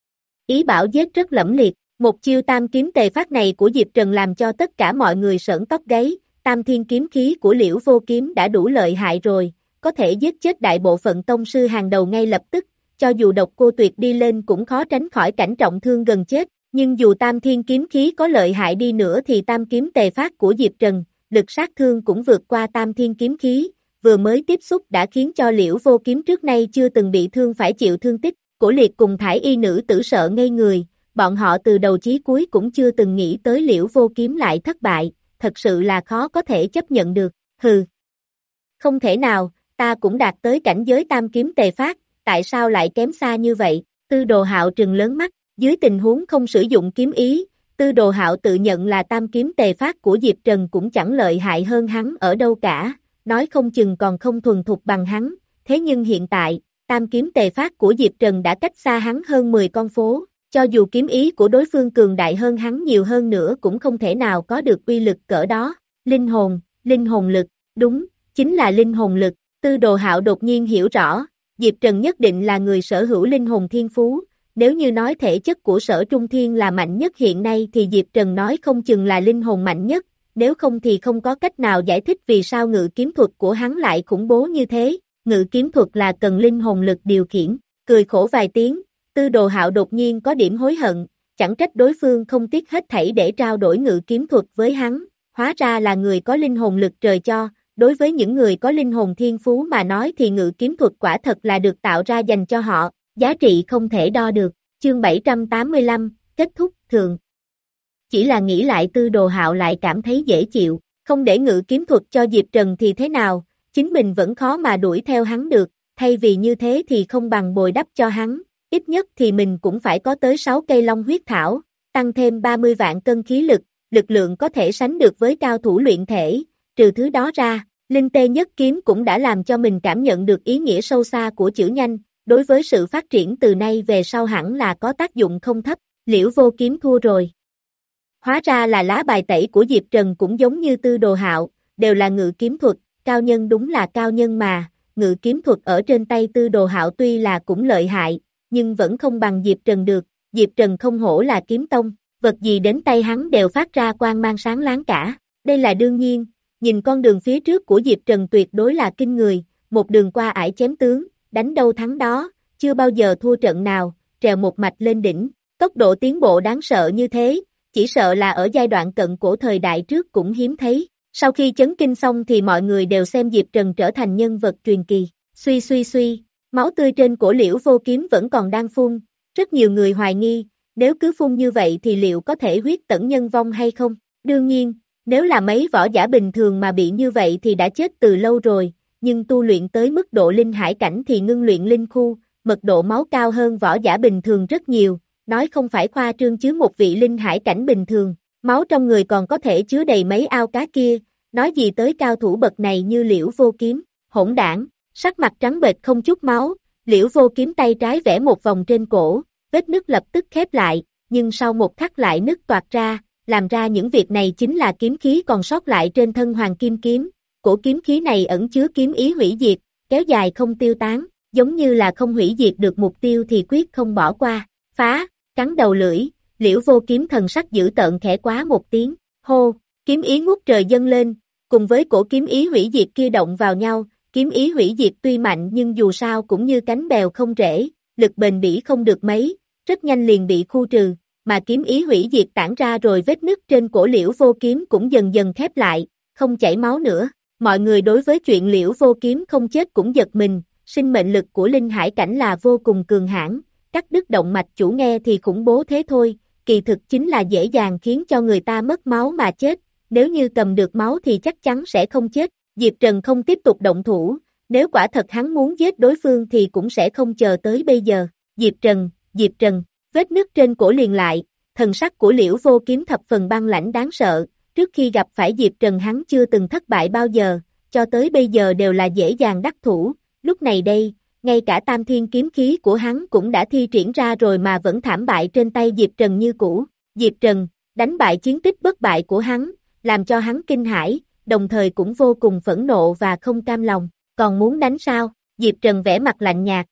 Speaker 2: Ý bảo giết rất lẫm liệt, một chiêu tam kiếm tề phát này của Diệp Trần làm cho tất cả mọi người sởn tóc gáy, tam thiên kiếm khí của Liễu Vô Kiếm đã đủ lợi hại rồi, có thể giết chết đại bộ phận tông sư hàng đầu ngay lập tức, cho dù độc cô tuyệt đi lên cũng khó tránh khỏi cảnh trọng thương gần chết, nhưng dù tam thiên kiếm khí có lợi hại đi nữa thì tam kiếm tề phát của Diệp Trần, lực sát thương cũng vượt qua tam thiên kiếm khí, vừa mới tiếp xúc đã khiến cho Liễu Vô Kiếm trước nay chưa từng bị thương phải chịu thương tích, Cổ Liệt cùng thải y nữ tử sợ ngây người, bọn họ từ đầu chí cuối cũng chưa từng nghĩ tới Liễu Vô Kiếm lại thất bại, thật sự là khó có thể chấp nhận được, hừ. Không thể nào, ta cũng đạt tới cảnh giới tam kiếm tề phát, tại sao lại kém xa như vậy, Tư Đồ Hạo trừng lớn mắt, dưới tình huống không sử dụng kiếm ý, Tư Đồ Hạo tự nhận là tam kiếm tề phát của Diệp Trần cũng chẳng lợi hại hơn hắn ở đâu cả, nói không chừng còn không thuần thục bằng hắn, thế nhưng hiện tại, tam kiếm tề phát của Diệp Trần đã cách xa hắn hơn mười con phố, cho dù kiếm ý của đối phương cường đại hơn hắn nhiều hơn nữa cũng không thể nào có được uy lực cỡ đó, linh hồn, linh hồn lực, đúng, chính là linh hồn lực, Tư Đồ Hạo đột nhiên hiểu rõ, Diệp Trần nhất định là người sở hữu linh hồn thiên phú, nếu như nói thể chất của Sở Trung Thiên là mạnh nhất hiện nay thì Diệp Trần nói không chừng là linh hồn mạnh nhất, nếu không thì không có cách nào giải thích vì sao ngự kiếm thuật của hắn lại khủng bố như thế, ngự kiếm thuật là cần linh hồn lực điều khiển, cười khổ vài tiếng, Tư Đồ Hạo đột nhiên có điểm hối hận, chẳng trách đối phương không tiếc hết thảy để trao đổi ngự kiếm thuật với hắn, hóa ra là người có linh hồn lực trời cho, đối với những người có linh hồn thiên phú mà nói thì ngự kiếm thuật quả thật là được tạo ra dành cho họ, giá trị không thể đo được, chương bảy trăm tám mươi lăm, kết thúc, thường. Chỉ là nghĩ lại Tư Đồ Hạo lại cảm thấy dễ chịu, không để ngự kiếm thuật cho Diệp Trần thì thế nào, chính mình vẫn khó mà đuổi theo hắn được, thay vì như thế thì không bằng bồi đắp cho hắn, ít nhất thì mình cũng phải có tới sáu cây long huyết thảo, tăng thêm ba mươi vạn cân khí lực, lực lượng có thể sánh được với cao thủ luyện thể, trừ thứ đó ra, linh tê nhất kiếm cũng đã làm cho mình cảm nhận được ý nghĩa sâu xa của chữ nhanh, đối với sự phát triển từ nay về sau hẳn là có tác dụng không thấp, Liễu Vô Kiếm thua rồi. Hóa ra là lá bài tẩy của Diệp Trần cũng giống như Tư Đồ Hạo, đều là ngự kiếm thuật, cao nhân đúng là cao nhân mà, ngự kiếm thuật ở trên tay Tư Đồ Hạo tuy là cũng lợi hại, nhưng vẫn không bằng Diệp Trần được, Diệp Trần không hổ là kiếm tông, vật gì đến tay hắn đều phát ra quang mang sáng láng cả, đây là đương nhiên, nhìn con đường phía trước của Diệp Trần tuyệt đối là kinh người, một đường qua ải chém tướng, đánh đâu thắng đó, chưa bao giờ thua trận nào, trèo một mạch lên đỉnh, tốc độ tiến bộ đáng sợ như thế, chỉ sợ là ở giai đoạn cận cổ thời đại trước cũng hiếm thấy. Sau khi chấn kinh xong thì mọi người đều xem Diệp Trần trở thành nhân vật truyền kỳ, suy suy suy, máu tươi trên cổ Liễu Vô Kiếm vẫn còn đang phun, rất nhiều người hoài nghi, nếu cứ phun như vậy thì liệu có thể huyết tẩn nhân vong hay không? Đương nhiên, nếu là mấy võ giả bình thường mà bị như vậy thì đã chết từ lâu rồi, nhưng tu luyện tới mức độ linh hải cảnh thì ngưng luyện linh khu, mật độ máu cao hơn võ giả bình thường rất nhiều, nói không phải khoa trương chứ một vị linh hải cảnh bình thường, máu trong người còn có thể chứa đầy mấy ao cá kia, nói gì tới cao thủ bậc này như Liễu Vô Kiếm, hỗn đảng, sắc mặt trắng bệch không chút máu, Liễu Vô Kiếm tay trái vẽ một vòng trên cổ, vết nứt lập tức khép lại, nhưng sau một khắc lại nứt toạc ra, làm ra những việc này chính là kiếm khí còn sót lại trên thân Hoàng Kim Kiếm, cổ kiếm khí này ẩn chứa kiếm ý hủy diệt, kéo dài không tiêu tán, giống như là không hủy diệt được mục tiêu thì quyết không bỏ qua, phá, cắn đầu lưỡi, Liễu Vô Kiếm thần sắc dữ tợn khẽ quá một tiếng, hô, kiếm ý ngút trời dâng lên, cùng với cổ kiếm ý hủy diệt kia động vào nhau, kiếm ý hủy diệt tuy mạnh nhưng dù sao cũng như cánh bèo không rễ, lực bền bỉ không được mấy, rất nhanh liền bị khu trừ, mà kiếm ý hủy diệt tản ra rồi vết nứt trên cổ Liễu Vô Kiếm cũng dần dần khép lại, không chảy máu nữa. Mọi người đối với chuyện Liễu Vô Kiếm không chết cũng giật mình, sinh mệnh lực của linh hải cảnh là vô cùng cường hãn, cắt đứt động mạch chủ nghe thì khủng bố thế thôi, kỳ thực chính là dễ dàng khiến cho người ta mất máu mà chết, nếu như cầm được máu thì chắc chắn sẽ không chết. Diệp Trần không tiếp tục động thủ, nếu quả thật hắn muốn giết đối phương thì cũng sẽ không chờ tới bây giờ. Diệp Trần, Diệp Trần, vết nứt trên cổ liền lại, thần sắc của Liễu Vô Kiếm thập phần băng lãnh đáng sợ, trước khi gặp phải Diệp Trần hắn chưa từng thất bại bao giờ, cho tới bây giờ đều là dễ dàng đắc thủ, lúc này đây, ngay cả tam thiên kiếm khí của hắn cũng đã thi triển ra rồi mà vẫn thảm bại trên tay Diệp Trần như cũ. Diệp Trần, đánh bại chiến tích bất bại của hắn, làm cho hắn kinh hãi, đồng thời cũng vô cùng phẫn nộ và không cam lòng, còn muốn đánh sao? Diệp Trần vẽ mặt lạnh nhạt.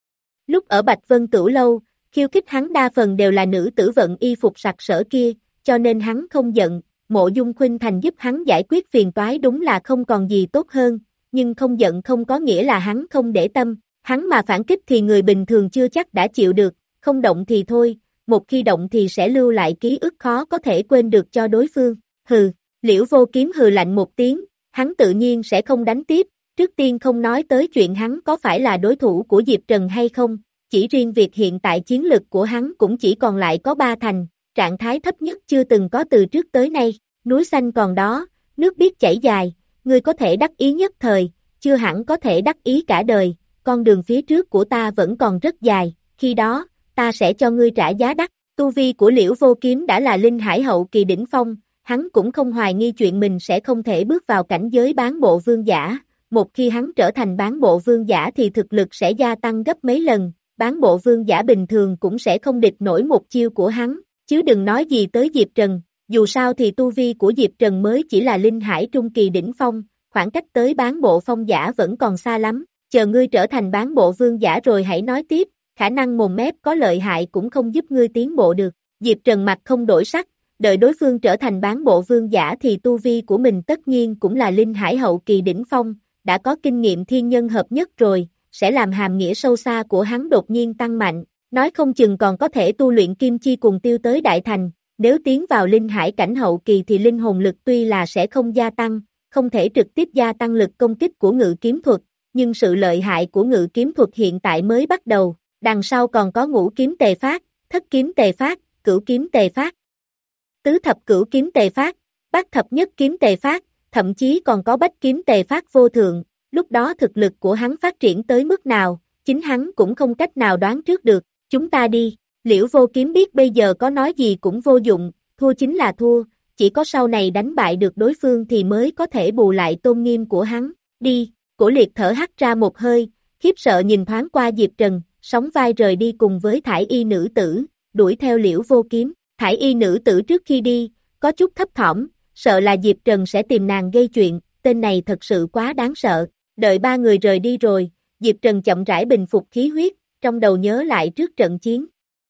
Speaker 2: Lúc ở Bạch Vân Cửu Lâu, khiêu khích hắn đa phần đều là nữ tử vận y phục sặc sỡ kia, cho nên hắn không giận, Mộ Dung Khuynh Thành giúp hắn giải quyết phiền toái đúng là không còn gì tốt hơn, nhưng không giận không có nghĩa là hắn không để tâm, hắn mà phản kích thì người bình thường chưa chắc đã chịu được, không động thì thôi, một khi động thì sẽ lưu lại ký ức khó có thể quên được cho đối phương, hừ. Liễu Vô Kiếm hừ lạnh một tiếng, hắn tự nhiên sẽ không đánh tiếp, trước tiên không nói tới chuyện hắn có phải là đối thủ của Diệp Trần hay không, chỉ riêng việc hiện tại chiến lực của hắn cũng chỉ còn lại có ba thành, trạng thái thấp nhất chưa từng có từ trước tới nay, núi xanh còn đó, nước biết chảy dài, ngươi có thể đắc ý nhất thời, chưa hẳn có thể đắc ý cả đời, con đường phía trước của ta vẫn còn rất dài, khi đó, ta sẽ cho ngươi trả giá đắt, tu vi của Liễu Vô Kiếm đã là linh hải hậu kỳ đỉnh phong, hắn cũng không hoài nghi chuyện mình sẽ không thể bước vào cảnh giới bán bộ vương giả, một khi hắn trở thành bán bộ vương giả thì thực lực sẽ gia tăng gấp mấy lần, bán bộ vương giả bình thường cũng sẽ không địch nổi một chiêu của hắn, chứ đừng nói gì tới Diệp Trần, dù sao thì tu vi của Diệp Trần mới chỉ là linh hải trung kỳ đỉnh phong, khoảng cách tới bán bộ phong giả vẫn còn xa lắm, chờ ngươi trở thành bán bộ vương giả rồi hãy nói tiếp, khả năng mồm mép có lợi hại cũng không giúp ngươi tiến bộ được, Diệp Trần mặt không đổi sắc. Đợi đối phương trở thành bán bộ vương giả thì tu vi của mình tất nhiên cũng là linh hải hậu kỳ đỉnh phong, đã có kinh nghiệm thiên nhân hợp nhất rồi, sẽ làm hàm nghĩa sâu xa của hắn đột nhiên tăng mạnh, nói không chừng còn có thể tu luyện kim chi cùng tiêu tới đại thành, nếu tiến vào linh hải cảnh hậu kỳ thì linh hồn lực tuy là sẽ không gia tăng, không thể trực tiếp gia tăng lực công kích của ngự kiếm thuật, nhưng sự lợi hại của ngự kiếm thuật hiện tại mới bắt đầu, đằng sau còn có ngũ kiếm tề phát, thất kiếm tề phát, cửu kiếm tề phát. Tứ thập cửu kiếm tề phát, bát thập nhất kiếm tề phát, thậm chí còn có bách kiếm tề phát vô thượng, lúc đó thực lực của hắn phát triển tới mức nào, chính hắn cũng không cách nào đoán trước được, chúng ta đi, Liễu Vô Kiếm biết bây giờ có nói gì cũng vô dụng, thua chính là thua, chỉ có sau này đánh bại được đối phương thì mới có thể bù lại tôn nghiêm của hắn. Đi, Cổ Liệt thở hắt ra một hơi, khiếp sợ nhìn thoáng qua Diệp Trần, sóng vai rời đi cùng với thải y nữ tử, đuổi theo Liễu Vô Kiếm. Thải y nữ tử trước khi đi, có chút thấp thỏm, sợ là Diệp Trần sẽ tìm nàng gây chuyện, tên này thật sự quá đáng sợ. Đợi ba người rời đi rồi, Diệp Trần chậm rãi bình phục khí huyết, trong đầu nhớ lại trước trận chiến.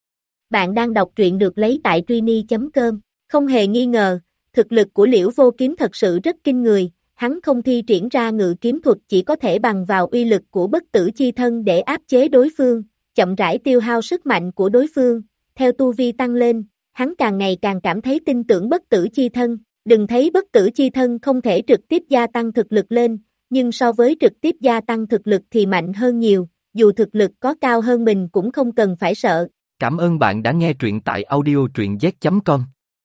Speaker 2: Bạn đang đọc truyện được lấy tại Trini chấm com, không hề nghi ngờ, thực lực của Liễu Vô Kiếm thật sự rất kinh người, hắn không thi triển ra ngự kiếm thuật chỉ có thể bằng vào uy lực của bất tử chi thân để áp chế đối phương, chậm rãi tiêu hao sức mạnh của đối phương, theo tu vi tăng lên, hắn càng ngày càng cảm thấy tin tưởng bất tử chi thân, đừng thấy bất tử chi thân không thể trực tiếp gia tăng thực lực lên, nhưng so với trực tiếp gia tăng thực lực thì mạnh hơn nhiều, dù thực lực có cao hơn mình cũng không cần phải sợ.
Speaker 1: Cảm ơn bạn đã nghe truyện tại audio truyện z chấm com.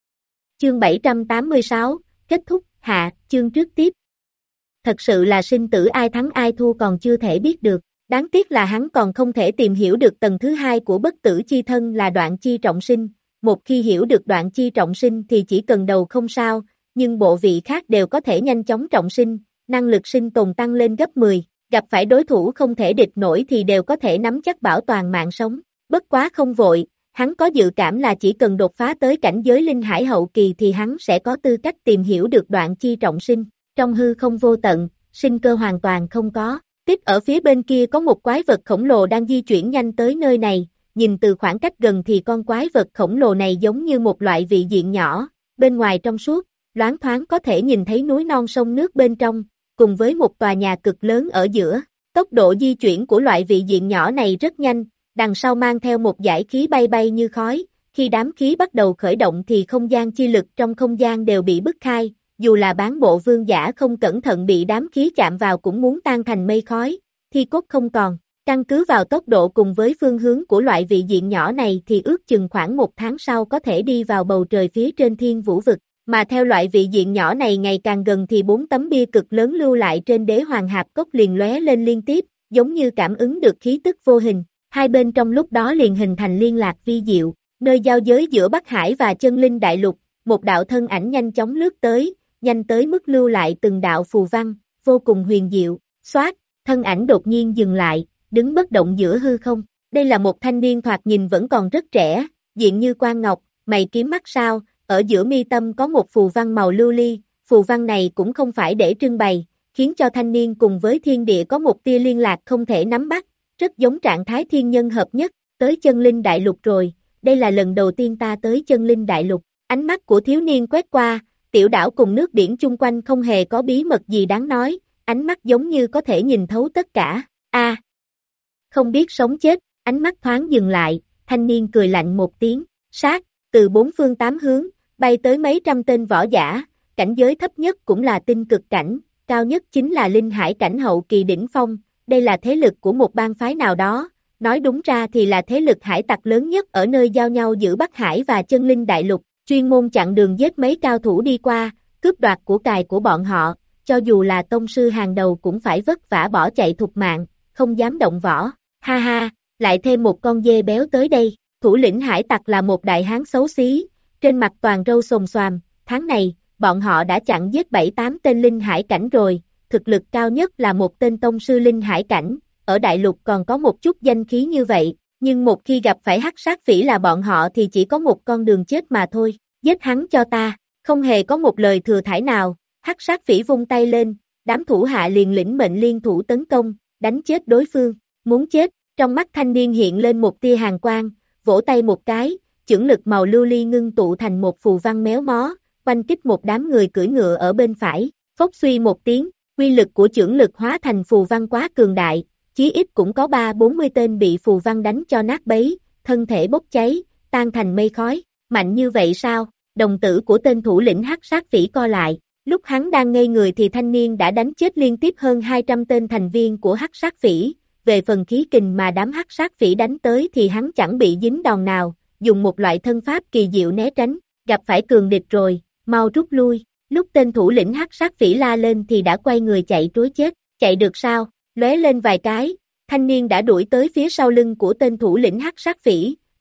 Speaker 2: Chương bảy trăm tám mươi sáu, kết thúc, hạ, chương trước tiếp. Thật sự là sinh tử ai thắng ai thua còn chưa thể biết được, đáng tiếc là hắn còn không thể tìm hiểu được tầng thứ hai của bất tử chi thân là đoạn chi trọng sinh, một khi hiểu được đoạn chi trọng sinh thì chỉ cần đầu không sao, nhưng bộ vị khác đều có thể nhanh chóng trọng sinh, năng lực sinh tồn tăng lên gấp mười, gặp phải đối thủ không thể địch nổi thì đều có thể nắm chắc bảo toàn mạng sống, bất quá không vội, hắn có dự cảm là chỉ cần đột phá tới cảnh giới linh hải hậu kỳ thì hắn sẽ có tư cách tìm hiểu được đoạn chi trọng sinh, trong hư không vô tận, sinh cơ hoàn toàn không có, tiếp ở phía bên kia có một quái vật khổng lồ đang di chuyển nhanh tới nơi này, nhìn từ khoảng cách gần thì con quái vật khổng lồ này giống như một loại vị diện nhỏ, bên ngoài trong suốt, loáng thoáng có thể nhìn thấy núi non sông nước bên trong, cùng với một tòa nhà cực lớn ở giữa, tốc độ di chuyển của loại vị diện nhỏ này rất nhanh, đằng sau mang theo một dải khí bay bay như khói, khi đám khí bắt đầu khởi động thì không gian chi lực trong không gian đều bị bứt khai, dù là bán bộ vương giả không cẩn thận bị đám khí chạm vào cũng muốn tan thành mây khói, thi cốt không còn, căn cứ vào tốc độ cùng với phương hướng của loại vị diện nhỏ này thì ước chừng khoảng một tháng sau có thể đi vào bầu trời phía trên thiên vũ vực, mà theo loại vị diện nhỏ này ngày càng gần thì bốn tấm bia cực lớn lưu lại trên đế hoàng hạp cốc liền lóe lên liên tiếp, giống như cảm ứng được khí tức vô hình. Hai bên trong lúc đó liền hình thành liên lạc vi diệu, nơi giao giới giữa Bắc Hải và Chân Linh Đại Lục, một đạo thân ảnh nhanh chóng lướt tới, nhanh tới mức lưu lại từng đạo phù văn, vô cùng huyền diệu, xoát, thân ảnh đột nhiên dừng lại, đứng bất động giữa hư không. Đây là một thanh niên thoạt nhìn vẫn còn rất trẻ, diện như quan ngọc, mày kiếm mắt sao, ở giữa mi tâm có một phù văn màu lưu ly, phù văn này cũng không phải để trưng bày, khiến cho thanh niên cùng với thiên địa có một tia liên lạc không thể nắm bắt. Rất giống trạng thái thiên nhân hợp nhất, tới Chân Linh Đại Lục rồi, đây là lần đầu tiên ta tới Chân Linh Đại Lục, ánh mắt của thiếu niên quét qua, tiểu đảo cùng nước biển chung quanh không hề có bí mật gì đáng nói, ánh mắt giống như có thể nhìn thấu tất cả, a không biết sống chết, ánh mắt thoáng dừng lại, thanh niên cười lạnh một tiếng, sát, từ bốn phương tám hướng, bay tới mấy trăm tên võ giả, cảnh giới thấp nhất cũng là tinh cực cảnh, cao nhất chính là linh hải cảnh hậu kỳ đỉnh phong. Đây là thế lực của một bang phái nào đó, nói đúng ra thì là thế lực hải tặc lớn nhất ở nơi giao nhau giữa Bắc Hải và Chân Linh Đại Lục, chuyên môn chặn đường giết mấy cao thủ đi qua, cướp đoạt của cải của bọn họ, cho dù là tông sư hàng đầu cũng phải vất vả bỏ chạy thục mạng, không dám động võ, ha ha, lại thêm một con dê béo tới đây, thủ lĩnh hải tặc là một đại hán xấu xí, trên mặt toàn râu xồm xoàm, tháng này, bọn họ đã chặn giết bảy tám tên linh hải cảnh rồi. Thực lực cao nhất là một tên tông sư linh hải cảnh, ở đại lục còn có một chút danh khí như vậy, nhưng một khi gặp phải hắc sát phỉ là bọn họ thì chỉ có một con đường chết mà thôi, giết hắn cho ta, không hề có một lời thừa thãi nào, hắc sát phỉ vung tay lên, đám thủ hạ liền lĩnh mệnh liên thủ tấn công, đánh chết đối phương, muốn chết, trong mắt thanh niên hiện lên một tia hàn quang, vỗ tay một cái, chưởng lực màu lưu ly ngưng tụ thành một phù văn méo mó, quanh kích một đám người cưỡi ngựa ở bên phải, phốc suy một tiếng. Quy lực của chưởng lực hóa thành phù văn quá cường đại, chí ít cũng có ba bốn mươi tên bị phù văn đánh cho nát bấy, thân thể bốc cháy, tan thành mây khói, mạnh như vậy sao? Đồng tử của tên thủ lĩnh hắc sát phỉ co lại, lúc hắn đang ngây người thì thanh niên đã đánh chết liên tiếp hơn hai trăm tên thành viên của hắc sát phỉ, về phần khí kình mà đám hắc sát phỉ đánh tới thì hắn chẳng bị dính đòn nào, dùng một loại thân pháp kỳ diệu né tránh, gặp phải cường địch rồi, mau rút lui. Lúc tên thủ lĩnh hắc sát phỉ la lên thì đã quay người chạy trối chết, chạy được sao, lóe lên vài cái, thanh niên đã đuổi tới phía sau lưng của tên thủ lĩnh hắc sát phỉ,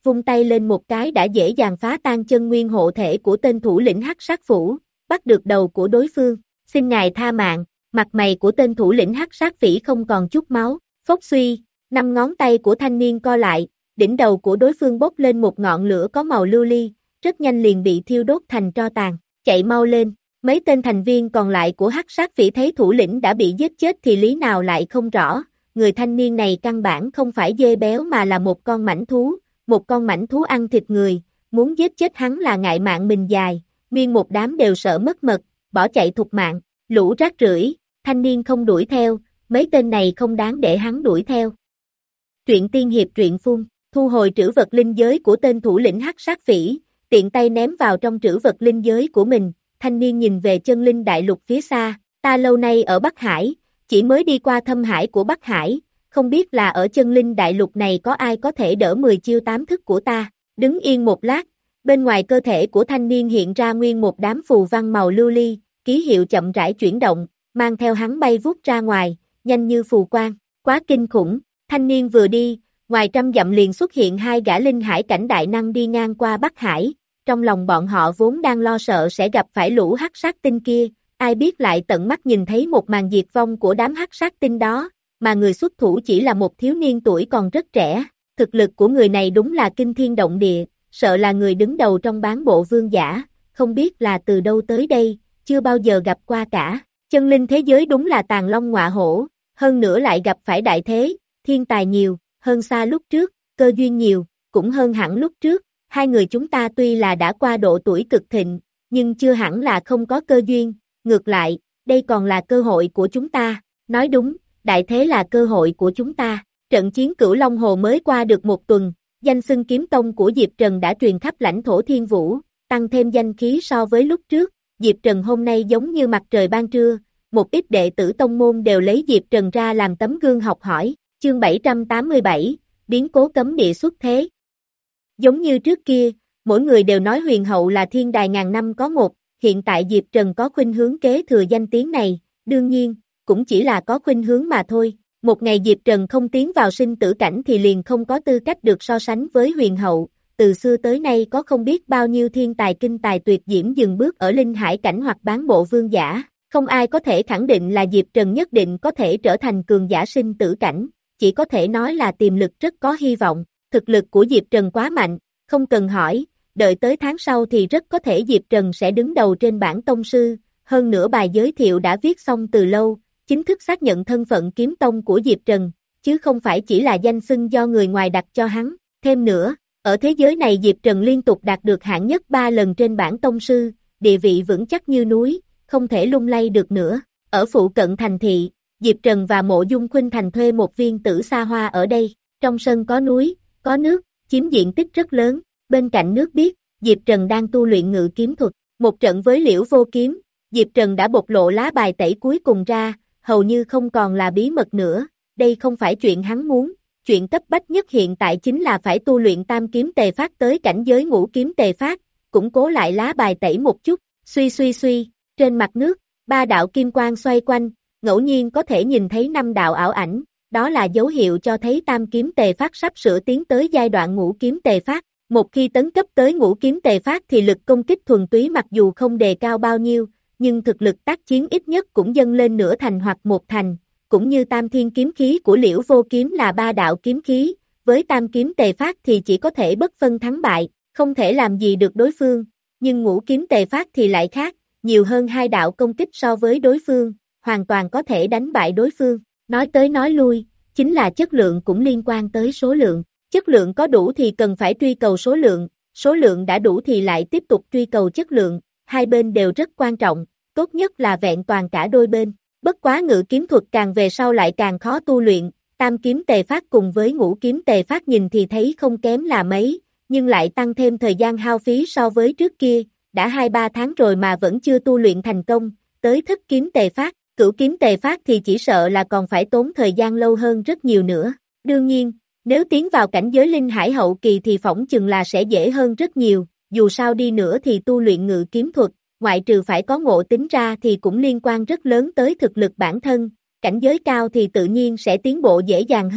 Speaker 2: vung tay lên một cái đã dễ dàng phá tan chân nguyên hộ thể của tên thủ lĩnh Hắc Sát Phủ, bắt được đầu của đối phương. Xin ngài tha mạng, mặt mày của tên thủ lĩnh Hắc Sát Phỉ không còn chút máu, phốc suy, năm ngón tay của thanh niên co lại, đỉnh đầu của đối phương bốc lên một ngọn lửa có màu lưu ly, rất nhanh liền bị thiêu đốt thành tro tàn, chạy mau lên. Mấy tên thành viên còn lại của Hắc Sát Phỉ thấy thủ lĩnh đã bị giết chết thì lý nào lại không rõ, người thanh niên này căn bản không phải dê béo mà là một con mãnh thú, một con mãnh thú ăn thịt người, muốn giết chết hắn là ngại mạng mình dài, nguyên một đám đều sợ mất mật, bỏ chạy thục mạng, lũ rác rưởi, thanh niên không đuổi theo, mấy tên này không đáng để hắn đuổi theo. Truyện tiên hiệp truyện phun, thu hồi trữ vật linh giới của tên thủ lĩnh Hắc Sát Phỉ, tiện tay ném vào trong trữ vật linh giới của mình, thanh niên nhìn về chân linh đại lục phía xa, ta lâu nay ở Bắc Hải, chỉ mới đi qua thâm hải của Bắc Hải, không biết là ở chân linh đại lục này có ai có thể đỡ mười chiêu tám thức của ta, đứng yên một lát, bên ngoài cơ thể của thanh niên hiện ra nguyên một đám phù văn màu lưu ly, ký hiệu chậm rãi chuyển động, mang theo hắn bay vút ra ngoài, nhanh như phù quang, quá kinh khủng, thanh niên vừa đi, ngoài trăm dặm liền xuất hiện hai gã linh hải cảnh đại năng đi ngang qua Bắc Hải, trong lòng bọn họ vốn đang lo sợ sẽ gặp phải lũ hắc sát tinh kia, ai biết lại tận mắt nhìn thấy một màn diệt vong của đám hắc sát tinh đó, mà người xuất thủ chỉ là một thiếu niên tuổi còn rất trẻ, thực lực của người này đúng là kinh thiên động địa, sợ là người đứng đầu trong bán bộ vương giả, không biết là từ đâu tới đây, chưa bao giờ gặp qua cả, chân linh thế giới đúng là tàng long ngọa hổ, hơn nữa lại gặp phải đại thế, thiên tài nhiều, hơn xa lúc trước, cơ duyên nhiều, cũng hơn hẳn lúc trước, hai người chúng ta tuy là đã qua độ tuổi cực thịnh, nhưng chưa hẳn là không có cơ duyên, ngược lại, đây còn là cơ hội của chúng ta, nói đúng, đại thế là cơ hội của chúng ta, trận chiến Cửu Long Hồ mới qua được một tuần, danh xưng kiếm tông của Diệp Trần đã truyền khắp lãnh thổ Thiên Vũ, tăng thêm danh khí so với lúc trước, Diệp Trần hôm nay giống như mặt trời ban trưa, một ít đệ tử tông môn đều lấy Diệp Trần ra làm tấm gương học hỏi, chương bảy trăm tám mươi bảy, biến cố cấm địa xuất thế. Giống như trước kia, mỗi người đều nói huyền hậu là thiên đài ngàn năm có một, hiện tại Diệp Trần có khuynh hướng kế thừa danh tiếng này, đương nhiên, cũng chỉ là có khuynh hướng mà thôi, một ngày Diệp Trần không tiến vào sinh tử cảnh thì liền không có tư cách được so sánh với huyền hậu, từ xưa tới nay có không biết bao nhiêu thiên tài kinh tài tuyệt diễm dừng bước ở linh hải cảnh hoặc bán bộ vương giả, không ai có thể khẳng định là Diệp Trần nhất định có thể trở thành cường giả sinh tử cảnh, chỉ có thể nói là tiềm lực rất có hy vọng, thực lực của Diệp Trần quá mạnh, không cần hỏi, đợi tới tháng sau thì rất có thể Diệp Trần sẽ đứng đầu trên bảng tông sư, hơn nữa bài giới thiệu đã viết xong từ lâu, chính thức xác nhận thân phận kiếm tông của Diệp Trần, chứ không phải chỉ là danh xưng do người ngoài đặt cho hắn, thêm nữa, ở thế giới này Diệp Trần liên tục đạt được hạng nhất ba lần trên bảng tông sư, địa vị vững chắc như núi, không thể lung lay được nữa, ở phụ cận thành thị, Diệp Trần và Mộ Dung Khuynh Thành thuê một viên tử xa hoa ở đây, trong sân có núi, có nước, chiếm diện tích rất lớn, bên cạnh nước biếc, Diệp Trần đang tu luyện ngự kiếm thuật, một trận với Liễu Vô Kiếm, Diệp Trần đã bộc lộ lá bài tẩy cuối cùng ra, hầu như không còn là bí mật nữa, đây không phải chuyện hắn muốn, chuyện cấp bách nhất hiện tại chính là phải tu luyện tam kiếm tề phát tới cảnh giới ngũ kiếm tề phát, củng cố lại lá bài tẩy một chút, suy suy suy, trên mặt nước, ba đạo kim quang xoay quanh, ngẫu nhiên có thể nhìn thấy năm đạo ảo ảnh, đó là dấu hiệu cho thấy tam kiếm tề phát sắp sửa tiến tới giai đoạn ngũ kiếm tề phát, một khi tấn cấp tới ngũ kiếm tề phát thì lực công kích thuần túy mặc dù không đề cao bao nhiêu, nhưng thực lực tác chiến ít nhất cũng dâng lên nửa thành hoặc một thành, cũng như tam thiên kiếm khí của Liễu Vô Kiếm là ba đạo kiếm khí, với tam kiếm tề phát thì chỉ có thể bất phân thắng bại, không thể làm gì được đối phương, nhưng ngũ kiếm tề phát thì lại khác, nhiều hơn hai đạo công kích so với đối phương, hoàn toàn có thể đánh bại đối phương, nói tới nói lui, chính là chất lượng cũng liên quan tới số lượng, chất lượng có đủ thì cần phải truy cầu số lượng, số lượng đã đủ thì lại tiếp tục truy cầu chất lượng, hai bên đều rất quan trọng, tốt nhất là vẹn toàn cả đôi bên, bất quá ngự kiếm thuật càng về sau lại càng khó tu luyện, tam kiếm tề phát cùng với ngũ kiếm tề phát nhìn thì thấy không kém là mấy, nhưng lại tăng thêm thời gian hao phí so với trước kia, đã hai ba tháng rồi mà vẫn chưa tu luyện thành công, tới thất kiếm tề phát, cửu kiếm tề phát thì chỉ sợ là còn phải tốn thời gian lâu hơn rất nhiều nữa, đương nhiên, nếu tiến vào cảnh giới linh hải hậu kỳ thì phỏng chừng là sẽ dễ hơn rất nhiều, dù sao đi nữa thì tu luyện ngự kiếm thuật, ngoại trừ phải có ngộ tính ra thì cũng liên quan rất lớn tới thực lực bản thân, cảnh giới cao thì tự nhiên sẽ tiến bộ dễ dàng hơn,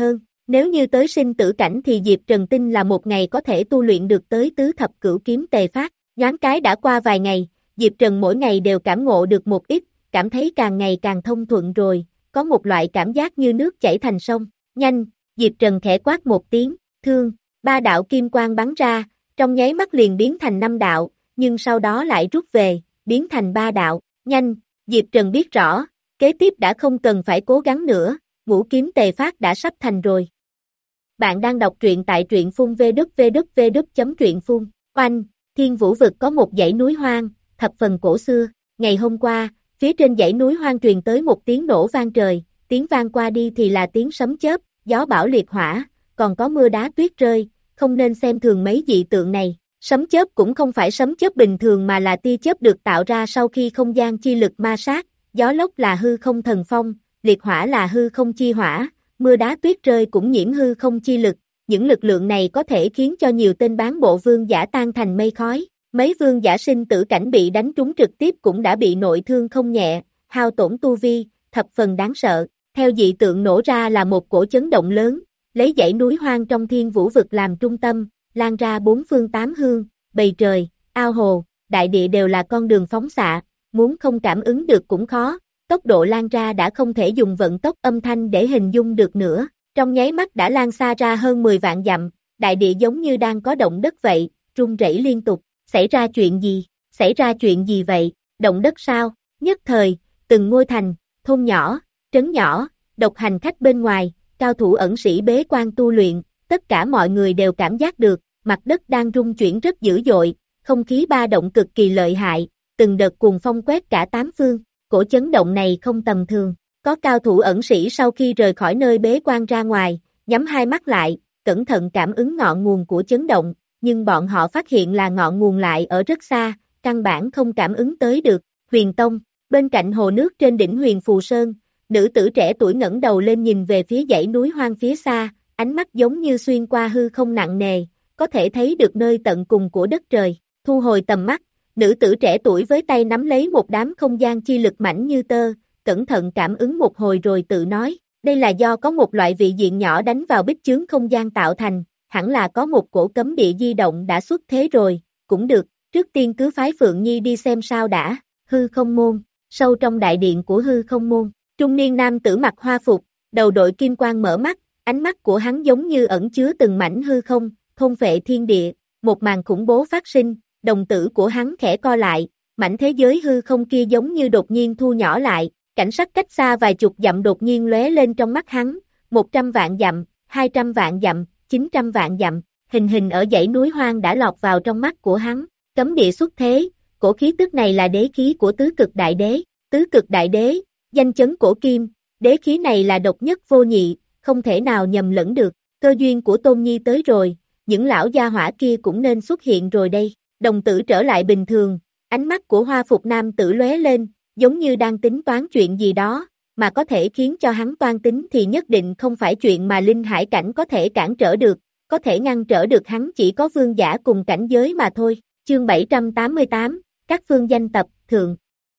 Speaker 2: Nếu như tới sinh tử cảnh thì Diệp Trần tin là một ngày có thể tu luyện được tới tứ thập cửu kiếm tề phát. Nhoáng cái đã qua vài ngày, Diệp Trần mỗi ngày đều cảm ngộ được một ít, cảm thấy càng ngày càng thông thuận rồi, có một loại cảm giác như nước chảy thành sông. Nhanh, Diệp Trần khẽ quát một tiếng, thương, ba đạo kim quang bắn ra, trong nháy mắt liền biến thành năm đạo, nhưng sau đó lại rút về, biến thành ba đạo. Nhanh, Diệp Trần biết rõ, kế tiếp đã không cần phải cố gắng nữa, ngũ kiếm tề phát đã sắp thành rồi. Bạn đang đọc truyện tại truyện phun vê kép vê kép vê kép chấm truyện phun. Oanh, Thiên Vũ Vực có một dãy núi hoang, thập phần cổ xưa. Ngày hôm qua, phía trên dãy núi hoang truyền tới một tiếng nổ vang trời, tiếng vang qua đi thì là tiếng sấm chớp, gió bão liệt hỏa, còn có mưa đá tuyết rơi, không nên xem thường mấy dị tượng này. Sấm chớp cũng không phải sấm chớp bình thường mà là tia chớp được tạo ra sau khi không gian chi lực ma sát, gió lốc là hư không thần phong, liệt hỏa là hư không chi hỏa, mưa đá tuyết rơi cũng nhiễm hư không chi lực, những lực lượng này có thể khiến cho nhiều tên bán bộ vương giả tan thành mây khói. Mấy vương giả sinh tử cảnh bị đánh trúng trực tiếp cũng đã bị nội thương không nhẹ, hao tổn tu vi, thập phần đáng sợ. Theo dị tượng nổ ra là một cổ chấn động lớn, lấy dãy núi hoang trong Thiên Vũ Vực làm trung tâm, lan ra bốn phương tám hướng, bầy trời, ao hồ, đại địa đều là con đường phóng xạ, muốn không cảm ứng được cũng khó, tốc độ lan ra đã không thể dùng vận tốc âm thanh để hình dung được nữa, trong nháy mắt đã lan xa ra hơn mười vạn dặm, đại địa giống như đang có động đất vậy, rung rẩy liên tục. Xảy ra chuyện gì? Xảy ra chuyện gì vậy? Động đất sao? Nhất thời, từng ngôi thành, thôn nhỏ, trấn nhỏ, độc hành khách bên ngoài, cao thủ ẩn sĩ bế quan tu luyện, tất cả mọi người đều cảm giác được, mặt đất đang rung chuyển rất dữ dội, không khí ba động cực kỳ lợi hại, từng đợt cuồng phong quét cả tám phương, cổ chấn động này không tầm thường. Có cao thủ ẩn sĩ sau khi rời khỏi nơi bế quan ra ngoài, nhắm hai mắt lại, cẩn thận cảm ứng ngọn nguồn của chấn động. Nhưng bọn họ phát hiện là ngọn nguồn lại ở rất xa, căn bản không cảm ứng tới được. Huyền Tông, bên cạnh hồ nước trên đỉnh Huyền Phù Sơn, nữ tử trẻ tuổi ngẩng đầu lên nhìn về phía dãy núi hoang phía xa, ánh mắt giống như xuyên qua hư không nặng nề, có thể thấy được nơi tận cùng của đất trời. Thu hồi tầm mắt, nữ tử trẻ tuổi với tay nắm lấy một đám không gian chi lực mảnh như tơ, cẩn thận cảm ứng một hồi rồi tự nói, đây là do có một loại vị diện nhỏ đánh vào bích chướng không gian tạo thành. Hẳn là có một cổ cấm địa di động đã xuất thế rồi, cũng được, trước tiên cứ phái Phượng Nhi đi xem sao đã. Hư không môn, sâu trong đại điện của hư không môn, trung niên nam tử mặc hoa phục, đầu đội kim quang mở mắt, ánh mắt của hắn giống như ẩn chứa từng mảnh hư không, thôn phệ thiên địa, một màn khủng bố phát sinh, đồng tử của hắn khẽ co lại, mảnh thế giới hư không kia giống như đột nhiên thu nhỏ lại, cảnh sắc cách xa vài chục dặm đột nhiên lóe lên trong mắt hắn, một trăm vạn dặm, hai trăm vạn dặm, chín trăm vạn dặm, hình hình ở dãy núi hoang đã lọt vào trong mắt của hắn, cấm địa xuất thế, cổ khí tức này là đế khí của tứ cực đại đế, tứ cực đại đế, danh chấn cổ kim, đế khí này là độc nhất vô nhị, không thể nào nhầm lẫn được, cơ duyên của Tôn Nhi tới rồi, những lão gia hỏa kia cũng nên xuất hiện rồi đây, đồng tử trở lại bình thường, ánh mắt của hoa phục nam tử lóe lên, giống như đang tính toán chuyện gì đó, mà có thể khiến cho hắn toan tính thì nhất định không phải chuyện mà linh hải cảnh có thể cản trở được, có thể ngăn trở được hắn chỉ có vương giả cùng cảnh giới mà thôi. Chương bảy trăm tám mươi tám, các phương danh tập, thượng.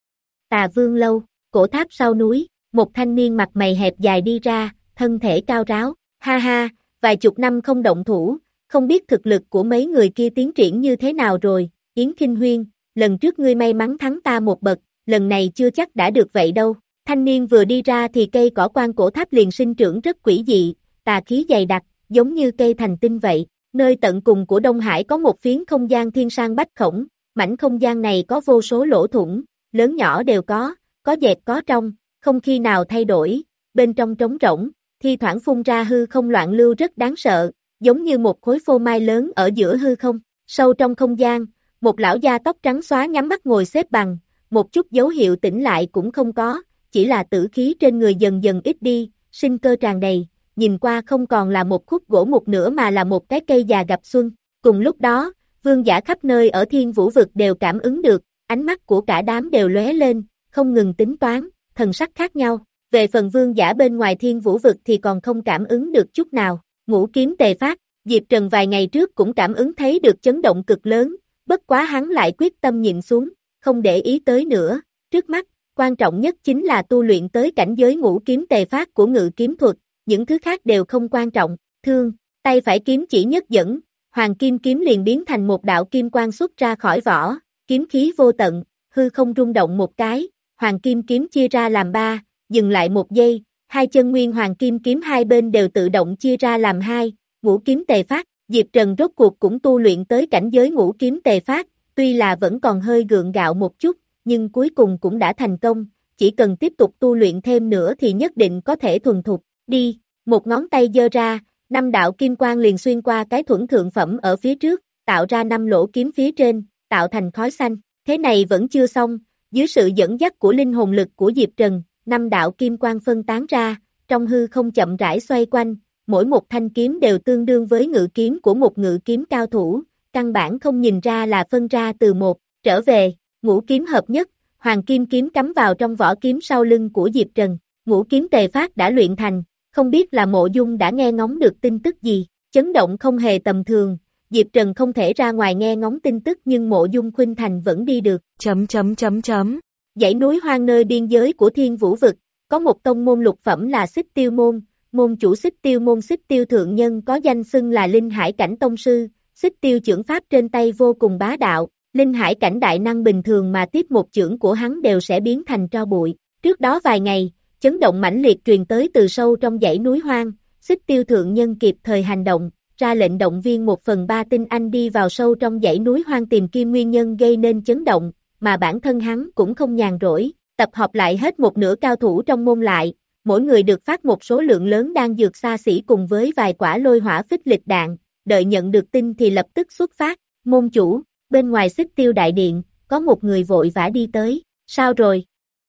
Speaker 2: Tà Vương Lâu, cổ tháp sau núi, một thanh niên mặt mày hẹp dài đi ra, thân thể cao ráo, ha ha, vài chục năm không động thủ, không biết thực lực của mấy người kia tiến triển như thế nào rồi, Yến Kinh Huyên, lần trước ngươi may mắn thắng ta một bậc, lần này chưa chắc đã được vậy đâu. Thanh niên vừa đi ra thì cây cỏ quan cổ tháp liền sinh trưởng rất quỷ dị, tà khí dày đặc, giống như cây thành tinh vậy. Nơi tận cùng của Đông Hải có một phiến không gian thiên sang bách khổng, mảnh không gian này có vô số lỗ thủng, lớn nhỏ đều có, có dẹt có trong, không khi nào thay đổi, bên trong trống rỗng, thi thoảng phun ra hư không loạn lưu rất đáng sợ, giống như một khối phô mai lớn ở giữa hư không. Sâu trong không gian, một lão già tóc trắng xóa nhắm mắt ngồi xếp bằng, một chút dấu hiệu tỉnh lại cũng không có, chỉ là tử khí trên người dần dần ít đi, sinh cơ tràn đầy, nhìn qua không còn là một khúc gỗ mục nữa mà là một cái cây già gặp xuân. Cùng lúc đó, vương giả khắp nơi ở Thiên Vũ Vực đều cảm ứng được, ánh mắt của cả đám đều lóe lên, không ngừng tính toán, thần sắc khác nhau. Về phần vương giả bên ngoài Thiên Vũ Vực thì còn không cảm ứng được chút nào. Ngũ kiếm tề phát, Diệp Trần vài ngày trước cũng cảm ứng thấy được chấn động cực lớn, bất quá hắn lại quyết tâm nhịn xuống, không để ý tới nữa. Trước mắt, quan trọng nhất chính là tu luyện tới cảnh giới ngũ kiếm tề phát của ngự kiếm thuật, những thứ khác đều không quan trọng, thương, tay phải kiếm chỉ nhất dẫn, hoàng kim kiếm liền biến thành một đạo kim quang xuất ra khỏi vỏ, kiếm khí vô tận, hư không rung động một cái, hoàng kim kiếm chia ra làm ba, dừng lại một giây, hai chân nguyên hoàng kim kiếm hai bên đều tự động chia ra làm hai, ngũ kiếm tề phát, Diệp Trần rốt cuộc cũng tu luyện tới cảnh giới ngũ kiếm tề phát, tuy là vẫn còn hơi gượng gạo một chút, nhưng cuối cùng cũng đã thành công, chỉ cần tiếp tục tu luyện thêm nữa thì nhất định có thể thuần thục, đi, một ngón tay giơ ra, năm đạo kim quang liền xuyên qua cái thuẫn thượng phẩm ở phía trước, tạo ra năm lỗ kiếm phía trên, tạo thành khói xanh, thế này vẫn chưa xong, dưới sự dẫn dắt của linh hồn lực của Diệp Trần, năm đạo kim quang phân tán ra, trong hư không chậm rãi xoay quanh, mỗi một thanh kiếm đều tương đương với ngự kiếm của một ngự kiếm cao thủ, căn bản không nhìn ra là phân ra từ một, trở về, ngũ kiếm hợp nhất, hoàng kim kiếm cắm vào trong vỏ kiếm sau lưng của Diệp Trần, ngũ kiếm tề phát đã luyện thành, không biết là Mộ Dung đã nghe ngóng được tin tức gì, chấn động không hề tầm thường, Diệp Trần không thể ra ngoài nghe ngóng tin tức nhưng Mộ Dung Khuynh Thành vẫn đi được, chấm chấm chấm chấm. Dãy núi hoang nơi biên giới của Thiên Vũ Vực, có một tông môn lục phẩm là Xích Tiêu Môn, môn chủ Xích Tiêu Môn Xích Tiêu Thượng Nhân có danh xưng là Linh Hải Cảnh Tông Sư, Xích Tiêu chưởng pháp trên tay vô cùng bá đạo, Linh Hải Cảnh đại năng bình thường mà tiếp một chưởng của hắn đều sẽ biến thành tro bụi, trước đó vài ngày, chấn động mãnh liệt truyền tới từ sâu trong dãy núi hoang, Xích Tiêu Thượng Nhân kịp thời hành động, ra lệnh động viên một phần ba tinh anh đi vào sâu trong dãy núi hoang tìm kiếm nguyên nhân gây nên chấn động, mà bản thân hắn cũng không nhàn rỗi, tập hợp lại hết một nửa cao thủ trong môn lại, mỗi người được phát một số lượng lớn đan dược xa xỉ cùng với vài quả lôi hỏa phích lịch đạn, đợi nhận được tin thì lập tức xuất phát, môn chủ, bên ngoài Xích Tiêu đại điện, có một người vội vã đi tới, sao rồi?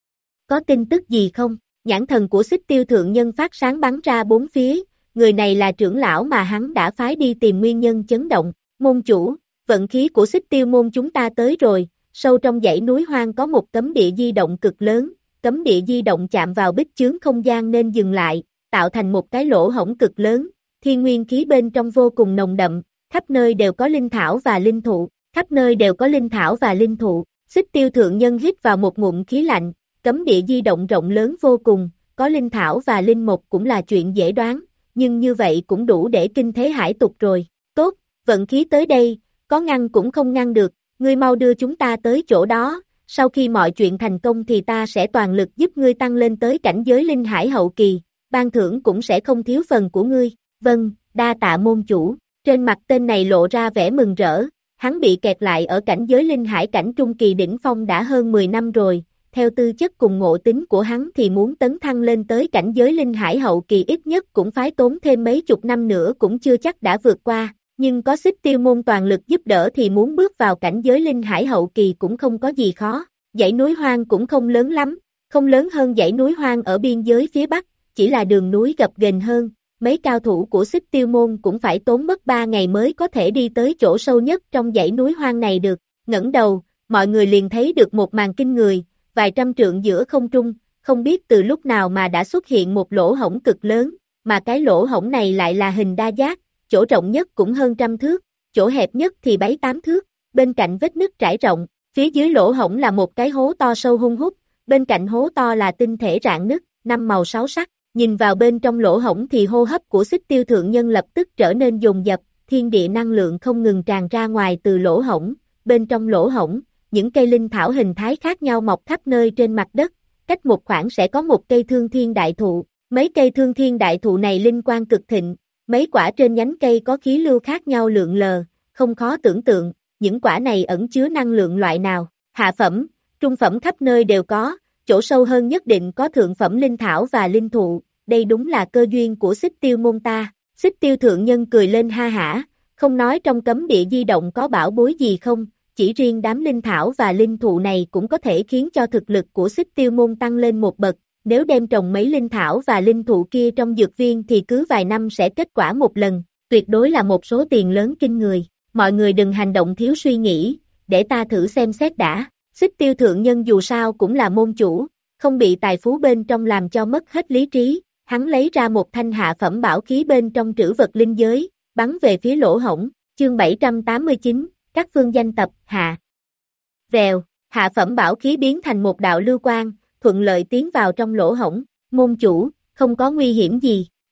Speaker 2: Có tin tức gì không? Nhãn thần của Xích Tiêu Thượng Nhân phát sáng bắn ra bốn phía, người này là trưởng lão mà hắn đã phái đi tìm nguyên nhân chấn động, môn chủ, vận khí của Xích Tiêu môn chúng ta tới rồi, sâu trong dãy núi hoang có một cấm địa di động cực lớn, cấm địa di động chạm vào bích chướng không gian nên dừng lại, tạo thành một cái lỗ hổng cực lớn, thiên nguyên khí bên trong vô cùng nồng đậm, khắp nơi đều có linh thảo và linh thụ, khắp nơi đều có linh thảo và linh thụ, Xích Tiêu Thượng Nhân hít vào một ngụm khí lạnh, cấm địa di động rộng lớn vô cùng, có linh thảo và linh mộc cũng là chuyện dễ đoán, nhưng như vậy cũng đủ để kinh thế hải tục rồi, tốt, vận khí tới đây, có ngăn cũng không ngăn được, ngươi mau đưa chúng ta tới chỗ đó, sau khi mọi chuyện thành công thì ta sẽ toàn lực giúp ngươi tăng lên tới cảnh giới linh hải hậu kỳ, ban thưởng cũng sẽ không thiếu phần của ngươi, vâng, đa tạ môn chủ, trên mặt tên này lộ ra vẻ mừng rỡ, hắn bị kẹt lại ở cảnh giới linh hải cảnh trung kỳ đỉnh phong đã hơn mười năm rồi, theo tư chất cùng ngộ tính của hắn thì muốn tấn thăng lên tới cảnh giới linh hải hậu kỳ ít nhất cũng phải tốn thêm mấy chục năm nữa cũng chưa chắc đã vượt qua. Nhưng có Xích Tiêu môn toàn lực giúp đỡ thì muốn bước vào cảnh giới linh hải hậu kỳ cũng không có gì khó. Dãy núi hoang cũng không lớn lắm, không lớn hơn dãy núi hoang ở biên giới phía Bắc, chỉ là đường núi gập ghềnh hơn. Mấy cao thủ của Xích Tiêu môn cũng phải tốn mất ba ngày mới có thể đi tới chỗ sâu nhất trong dãy núi hoang này được. Ngẩng đầu, mọi người liền thấy được một màn kinh người, vài trăm trượng giữa không trung, không biết từ lúc nào mà đã xuất hiện một lỗ hổng cực lớn, mà cái lỗ hổng này lại là hình đa giác. Chỗ rộng nhất cũng hơn trăm thước, chỗ hẹp nhất thì bảy tám thước, bên cạnh vết nứt trải rộng, phía dưới lỗ hổng là một cái hố to sâu hun hút, bên cạnh hố to là tinh thể rạn nứt, năm màu sáu sắc, nhìn vào bên trong lỗ hổng thì hô hấp của Xích Tiêu Thượng Nhân lập tức trở nên dồn dập, thiên địa năng lượng không ngừng tràn ra ngoài từ lỗ hổng, bên trong lỗ hổng, những cây linh thảo hình thái khác nhau mọc khắp nơi trên mặt đất, cách một khoảng sẽ có một cây thương thiên đại thụ, mấy cây thương thiên đại thụ này linh quang cực thịnh. Mấy quả trên nhánh cây có khí lưu khác nhau lượn lờ, không khó tưởng tượng, những quả này ẩn chứa năng lượng loại nào, hạ phẩm, trung phẩm khắp nơi đều có, chỗ sâu hơn nhất định có thượng phẩm linh thảo và linh thụ, đây đúng là cơ duyên của Xích Tiêu môn ta. Xích Tiêu Thượng Nhân cười lên ha hả, không nói trong cấm địa di động có bảo bối gì không, chỉ riêng đám linh thảo và linh thụ này cũng có thể khiến cho thực lực của Xích Tiêu môn tăng lên một bậc. Nếu đem trồng mấy linh thảo và linh thụ kia trong dược viên thì cứ vài năm sẽ kết quả một lần, tuyệt đối là một số tiền lớn kinh người. Mọi người đừng hành động thiếu suy nghĩ, để ta thử xem xét đã. Xích Tiêu Thượng Nhân dù sao cũng là môn chủ, không bị tài phú bên trong làm cho mất hết lý trí. Hắn lấy ra một thanh hạ phẩm bảo khí bên trong trữ vật linh giới, bắn về phía lỗ hổng. Chương bảy trăm tám mươi chín, các phương danh tập, hạ. Vèo, hạ phẩm bảo khí biến thành một đạo lưu quang, thuận lợi tiến vào trong lỗ hổng, môn chủ, không có nguy hiểm gì,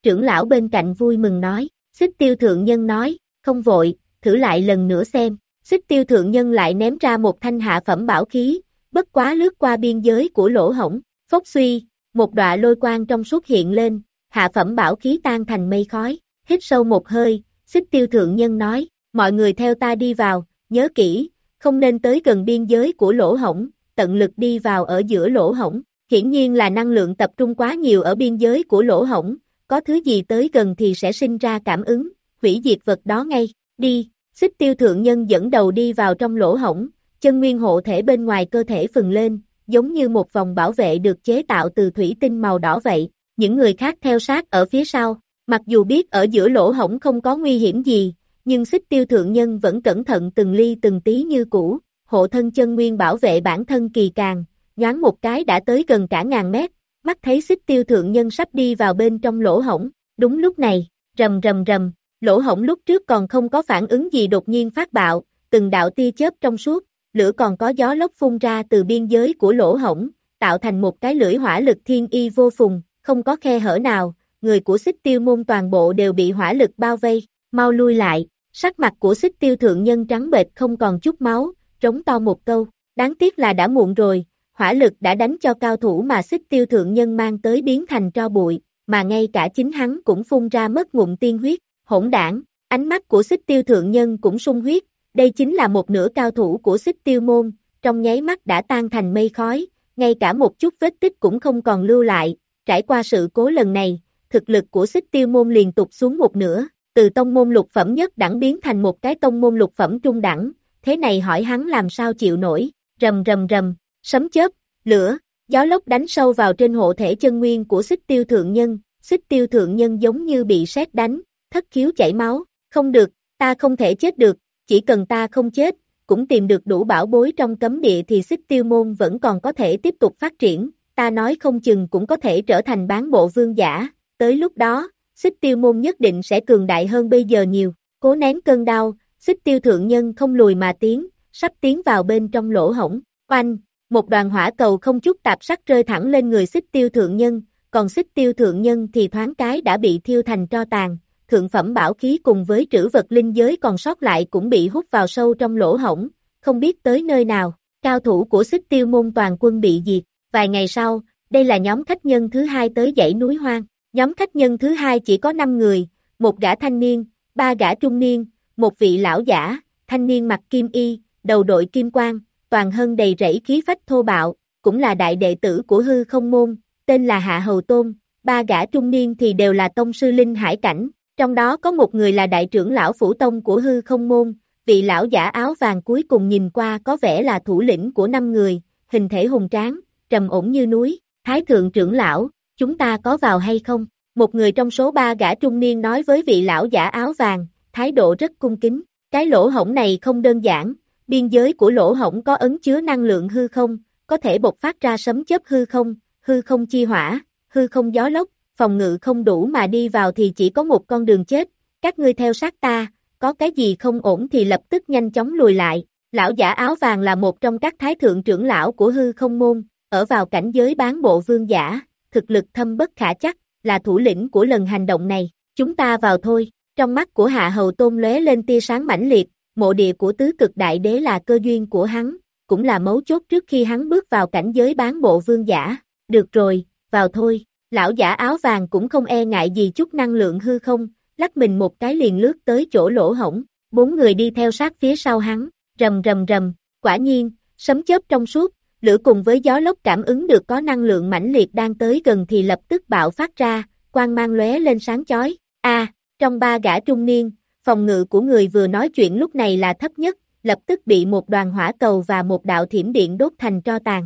Speaker 2: Trưởng lão bên cạnh vui mừng nói, Xích Tiêu thượng nhân nói, không vội, thử lại lần nữa xem. Xích Tiêu thượng nhân lại ném ra một thanh hạ phẩm bảo khí, bất quá lướt qua biên giới của lỗ hổng, phốc suy, một đọa lôi quang trong suốt hiện lên, hạ phẩm bảo khí tan thành mây khói, hít sâu một hơi, Xích Tiêu thượng nhân nói, mọi người theo ta đi vào, nhớ kỹ, không nên tới gần biên giới của lỗ hổng, tận lực đi vào ở giữa lỗ hổng, hiển nhiên là năng lượng tập trung quá nhiều ở biên giới của lỗ hổng, có thứ gì tới gần thì sẽ sinh ra cảm ứng, hủy diệt vật đó ngay, đi, Xích Tiêu thượng nhân dẫn đầu đi vào trong lỗ hổng, chân nguyên hộ thể bên ngoài cơ thể phừng lên, giống như một vòng bảo vệ được chế tạo từ thủy tinh màu đỏ vậy, những người khác theo sát ở phía sau, mặc dù biết ở giữa lỗ hổng không có nguy hiểm gì, nhưng Xích Tiêu thượng nhân vẫn cẩn thận từng ly từng tí như cũ, hộ thân chân nguyên bảo vệ bản thân kỳ càng, nhoáng một cái đã tới gần cả ngàn mét, mắt thấy Xích Tiêu thượng nhân sắp đi vào bên trong lỗ hổng, đúng lúc này, rầm rầm rầm, lỗ hổng lúc trước còn không có phản ứng gì đột nhiên phát bạo, từng đạo tia chớp trong suốt, lửa còn có gió lốc phun ra từ biên giới của lỗ hổng, tạo thành một cái lưỡi hỏa lực thiên y vô phùng, không có khe hở nào, người của Xích Tiêu môn toàn bộ đều bị hỏa lực bao vây, mau lui lại, sắc mặt của Xích Tiêu thượng nhân trắng bệch không còn chút máu, trống to một câu, đáng tiếc là đã muộn rồi, hỏa lực đã đánh cho cao thủ mà Xích Tiêu thượng nhân mang tới biến thành tro bụi, mà ngay cả chính hắn cũng phun ra mất ngụm tiên huyết, hỗn đảng, ánh mắt của Xích Tiêu thượng nhân cũng sung huyết, đây chính là một nửa cao thủ của Xích Tiêu môn, trong nháy mắt đã tan thành mây khói, ngay cả một chút vết tích cũng không còn lưu lại, trải qua sự cố lần này, thực lực của Xích Tiêu môn liên tục xuống một nửa, từ tông môn lục phẩm nhất đẳng biến thành một cái tông môn lục phẩm trung đẳng, thế này hỏi hắn làm sao chịu nổi, rầm rầm rầm, sấm chớp, lửa, gió lốc đánh sâu vào trên hộ thể chân nguyên của Xích Tiêu thượng nhân, Xích Tiêu thượng nhân giống như bị sét đánh, thất khiếu chảy máu, không được, ta không thể chết được, chỉ cần ta không chết, cũng tìm được đủ bảo bối trong cấm địa thì Xích Tiêu môn vẫn còn có thể tiếp tục phát triển, ta nói không chừng cũng có thể trở thành bán bộ vương giả, tới lúc đó, Xích Tiêu môn nhất định sẽ cường đại hơn bây giờ nhiều, cố nén cơn đau, Xích Tiêu thượng nhân không lùi mà tiến, sắp tiến vào bên trong lỗ hổng, oanh, một đoàn hỏa cầu không chút tạp sắc rơi thẳng lên người Xích Tiêu thượng nhân, còn Xích Tiêu thượng nhân thì thoáng cái đã bị thiêu thành tro tàn, thượng phẩm bảo khí cùng với trữ vật linh giới còn sót lại cũng bị hút vào sâu trong lỗ hổng, không biết tới nơi nào, cao thủ của Xích Tiêu môn toàn quân bị diệt, vài ngày sau, đây là nhóm khách nhân thứ hai tới dãy núi hoang, nhóm khách nhân thứ hai chỉ có năm người, một gã thanh niên, ba gã trung niên, một vị lão giả, thanh niên mặc kim y, đầu đội kim quang, toàn thân đầy rẫy khí phách thô bạo, cũng là đại đệ tử của hư không môn, tên là Hạ Hầu Tôn, ba gã trung niên thì đều là tông sư linh hải cảnh, trong đó có một người là đại trưởng lão phủ tông của hư không môn, vị lão giả áo vàng cuối cùng nhìn qua có vẻ là thủ lĩnh của năm người, hình thể hùng tráng, trầm ổn như núi, Thái thượng trưởng lão, chúng ta có vào hay không? Một người trong số ba gã trung niên nói với vị lão giả áo vàng, thái độ rất cung kính, cái lỗ hổng này không đơn giản, biên giới của lỗ hổng có ấn chứa năng lượng hư không, có thể bộc phát ra sấm chớp hư không, hư không chi hỏa, hư không gió lốc, phòng ngự không đủ mà đi vào thì chỉ có một con đường chết, các ngươi theo sát ta, có cái gì không ổn thì lập tức nhanh chóng lùi lại, lão giả áo vàng là một trong các thái thượng trưởng lão của hư không môn, ở vào cảnh giới bán bộ vương giả, thực lực thâm bất khả chắc, là thủ lĩnh của lần hành động này, chúng ta vào thôi, trong mắt của Hạ Hầu Tôn lóe lên tia sáng mãnh liệt, mộ địa của tứ cực đại đế là cơ duyên của hắn, cũng là mấu chốt trước khi hắn bước vào cảnh giới bán bộ vương giả, được rồi, vào thôi, lão giả áo vàng cũng không e ngại gì chút năng lượng hư không, lắc mình một cái liền lướt tới chỗ lỗ hổng, bốn người đi theo sát phía sau hắn, rầm rầm rầm, quả nhiên, sấm chớp trong suốt, lửa cùng với gió lốc cảm ứng được có năng lượng mãnh liệt đang tới gần thì lập tức bạo phát ra, quang mang lóe lên sáng chói, a trong ba gã trung niên, phòng ngự của người vừa nói chuyện lúc này là thấp nhất, lập tức bị một đoàn hỏa cầu và một đạo thiểm điện đốt thành tro tàn.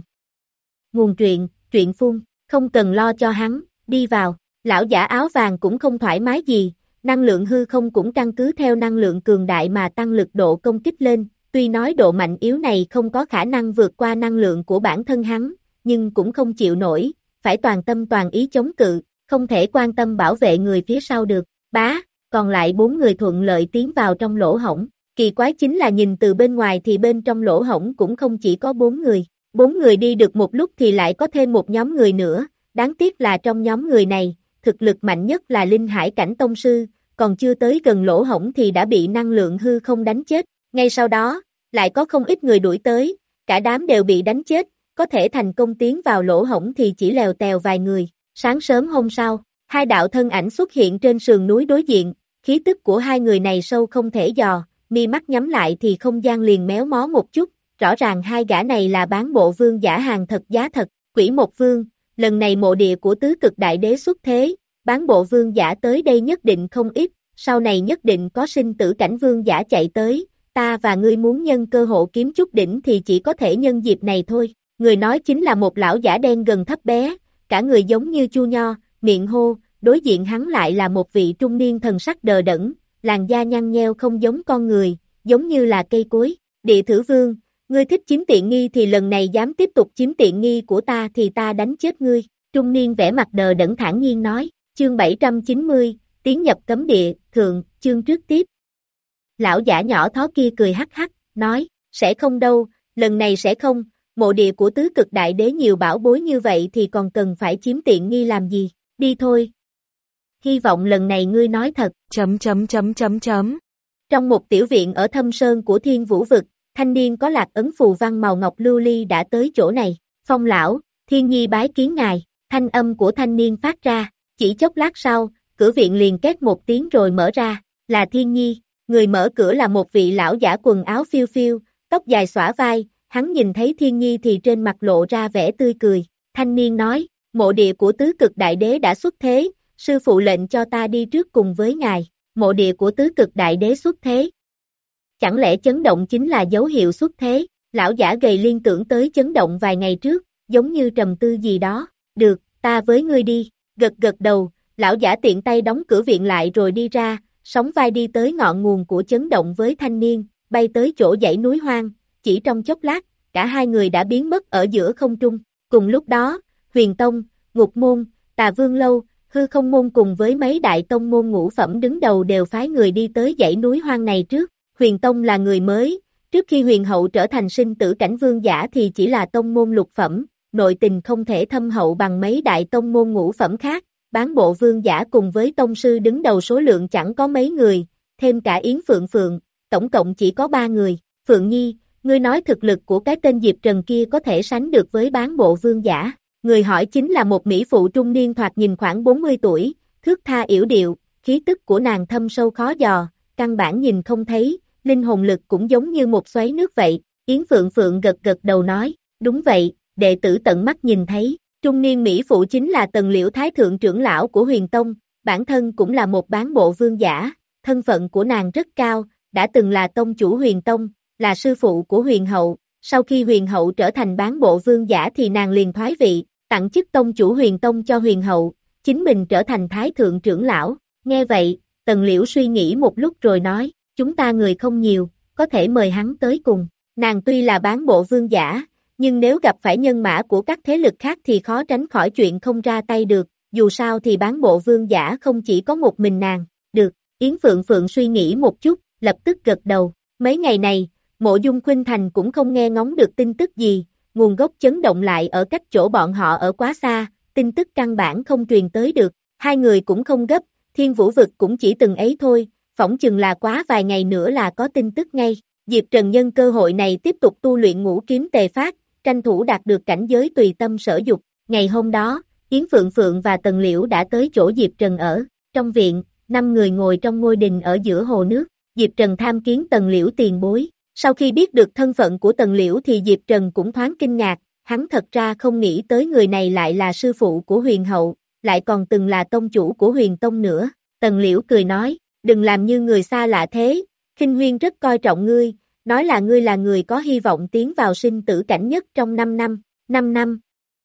Speaker 2: Nguồn truyện, truyện phun, không cần lo cho hắn, đi vào, lão giả áo vàng cũng không thoải mái gì, năng lượng hư không cũng căn cứ theo năng lượng cường đại mà tăng lực độ công kích lên, tuy nói độ mạnh yếu này không có khả năng vượt qua năng lượng của bản thân hắn, nhưng cũng không chịu nổi, phải toàn tâm toàn ý chống cự, không thể quan tâm bảo vệ người phía sau được, bá, còn lại bốn người thuận lợi tiến vào trong lỗ hổng, kỳ quái chính là nhìn từ bên ngoài thì bên trong lỗ hổng cũng không chỉ có bốn người, bốn người đi được một lúc thì lại có thêm một nhóm người nữa, đáng tiếc là trong nhóm người này, thực lực mạnh nhất là linh hải cảnh tông sư, còn chưa tới gần lỗ hổng thì đã bị năng lượng hư không đánh chết, ngay sau đó, lại có không ít người đuổi tới, cả đám đều bị đánh chết, có thể thành công tiến vào lỗ hổng thì chỉ lèo tèo vài người. Sáng sớm hôm sau, hai đạo thân ảnh xuất hiện trên sườn núi đối diện, khí tức của hai người này sâu không thể dò, mi mắt nhắm lại thì không gian liền méo mó một chút, rõ ràng hai gã này là bán bộ vương giả hàng thật giá thật, Quỷ Một Vương, lần này mộ địa của tứ cực đại đế xuất thế, bán bộ vương giả tới đây nhất định không ít, sau này nhất định có sinh tử cảnh vương giả chạy tới, ta và ngươi muốn nhân cơ hội kiếm chút đỉnh thì chỉ có thể nhân dịp này thôi. Người nói chính là một lão giả đen gần thấp bé, cả người giống như chu nho, miệng hô, đối diện hắn lại là một vị trung niên thần sắc đờ đẫn, làn da nhăn nheo không giống con người, giống như là cây cối. Địa Thử Vương, ngươi thích chiếm tiện nghi thì lần này dám tiếp tục chiếm tiện nghi của ta thì ta đánh chết ngươi. Trung niên vẻ mặt đờ đẫn thản nhiên nói, chương bảy trăm chín mươi, tiến nhập cấm địa, thượng, chương trước tiếp. Lão giả nhỏ thó kia cười hắc hắc, nói, sẽ không đâu, lần này sẽ không, mộ địa của tứ cực đại đế nhiều bảo bối như vậy thì còn cần phải chiếm tiện nghi làm gì, đi thôi. Hy vọng lần này ngươi nói thật, chấm chấm chấm chấm chấm. Trong một tiểu viện ở thâm sơn của Thiên Vũ Vực, thanh niên có lạc ấn phù văn màu ngọc lưu ly đã tới chỗ này, Phong lão, Thiên Nhi bái kiến ngài, thanh âm của thanh niên phát ra, chỉ chốc lát sau, cửa viện liền két một tiếng rồi mở ra, là Thiên Nhi, người mở cửa là một vị lão giả quần áo phiêu phiêu, tóc dài xõa vai, hắn nhìn thấy Thiên Nhi thì trên mặt lộ ra vẻ tươi cười, thanh niên nói, mộ địa của tứ cực đại đế đã xuất thế, sư phụ lệnh cho ta đi trước cùng với ngài, mộ địa của tứ cực đại đế xuất thế. Chẳng lẽ chấn động chính là dấu hiệu xuất thế, lão giả gầy liên tưởng tới chấn động vài ngày trước, giống như trầm tư gì đó, được, ta với ngươi đi, gật gật đầu, lão giả tiện tay đóng cửa viện lại rồi đi ra, sóng vai đi tới ngọn nguồn của chấn động với thanh niên, bay tới chỗ dãy núi hoang, chỉ trong chốc lát, cả hai người đã biến mất ở giữa không trung, cùng lúc đó, Huyền Tông, Ngục Môn, Tà Vương Lâu, Hư Không Môn cùng với mấy đại tông môn ngũ phẩm đứng đầu đều phái người đi tới dãy núi hoang này trước, Huyền Tông là người mới, trước khi Huyền Hậu trở thành sinh tử cảnh vương giả thì chỉ là tông môn lục phẩm, nội tình không thể thâm hậu bằng mấy đại tông môn ngũ phẩm khác, bán bộ vương giả cùng với tông sư đứng đầu số lượng chẳng có mấy người, thêm cả Yến Phượng Phượng, tổng cộng chỉ có ba người, Phượng Nhi, ngươi nói thực lực của cái tên Diệp Trần kia có thể sánh được với bán bộ vương giả, người hỏi chính là một mỹ phụ trung niên thoạt nhìn khoảng bốn mươi tuổi, thước tha yểu điệu, khí tức của nàng thâm sâu khó dò, căn bản nhìn không thấy, linh hồn lực cũng giống như một xoáy nước vậy, Yến Phượng Phượng gật gật đầu nói, đúng vậy, đệ tử tận mắt nhìn thấy, trung niên mỹ phụ chính là Tần Liễu Thái Thượng trưởng lão của Huyền Tông, bản thân cũng là một bán bộ vương giả, thân phận của nàng rất cao, đã từng là tông chủ Huyền Tông, là sư phụ của Huyền Hậu, sau khi Huyền Hậu trở thành bán bộ vương giả thì nàng liền thoái vị, tặng chức tông chủ Huyền Tông cho Huyền Hậu, chính mình trở thành Thái Thượng trưởng lão, nghe vậy, Tần Liễu suy nghĩ một lúc rồi nói, chúng ta người không nhiều, có thể mời hắn tới cùng, nàng tuy là bán bộ vương giả, nhưng nếu gặp phải nhân mã của các thế lực khác thì khó tránh khỏi chuyện không ra tay được, dù sao thì bán bộ vương giả không chỉ có một mình nàng, được, Yến Phượng Phượng suy nghĩ một chút, lập tức gật đầu, mấy ngày này, Mộ Dung Khuynh Thành cũng không nghe ngóng được tin tức gì, nguồn gốc chấn động lại ở cách chỗ bọn họ ở quá xa, tin tức căn bản không truyền tới được, hai người cũng không gấp, Thiên Vũ Vực cũng chỉ từng ấy thôi, phỏng chừng là quá vài ngày nữa là có tin tức ngay, Diệp Trần nhân cơ hội này tiếp tục tu luyện ngũ kiếm tề phát, tranh thủ đạt được cảnh giới tùy tâm sở dục, ngày hôm đó, Yến Phượng Phượng và Tần Liễu đã tới chỗ Diệp Trần ở, trong viện, năm người ngồi trong ngôi đình ở giữa hồ nước, Diệp Trần tham kiến Tần Liễu tiền bối. Sau khi biết được thân phận của Tần Liễu thì Diệp Trần cũng thoáng kinh ngạc, hắn thật ra không nghĩ tới người này lại là sư phụ của Huyền Hậu, lại còn từng là tông chủ của Huyền Tông nữa. Tần Liễu cười nói, đừng làm như người xa lạ thế, Khinh Huyên rất coi trọng ngươi, nói là ngươi là người có hy vọng tiến vào sinh tử cảnh nhất trong năm năm, năm năm.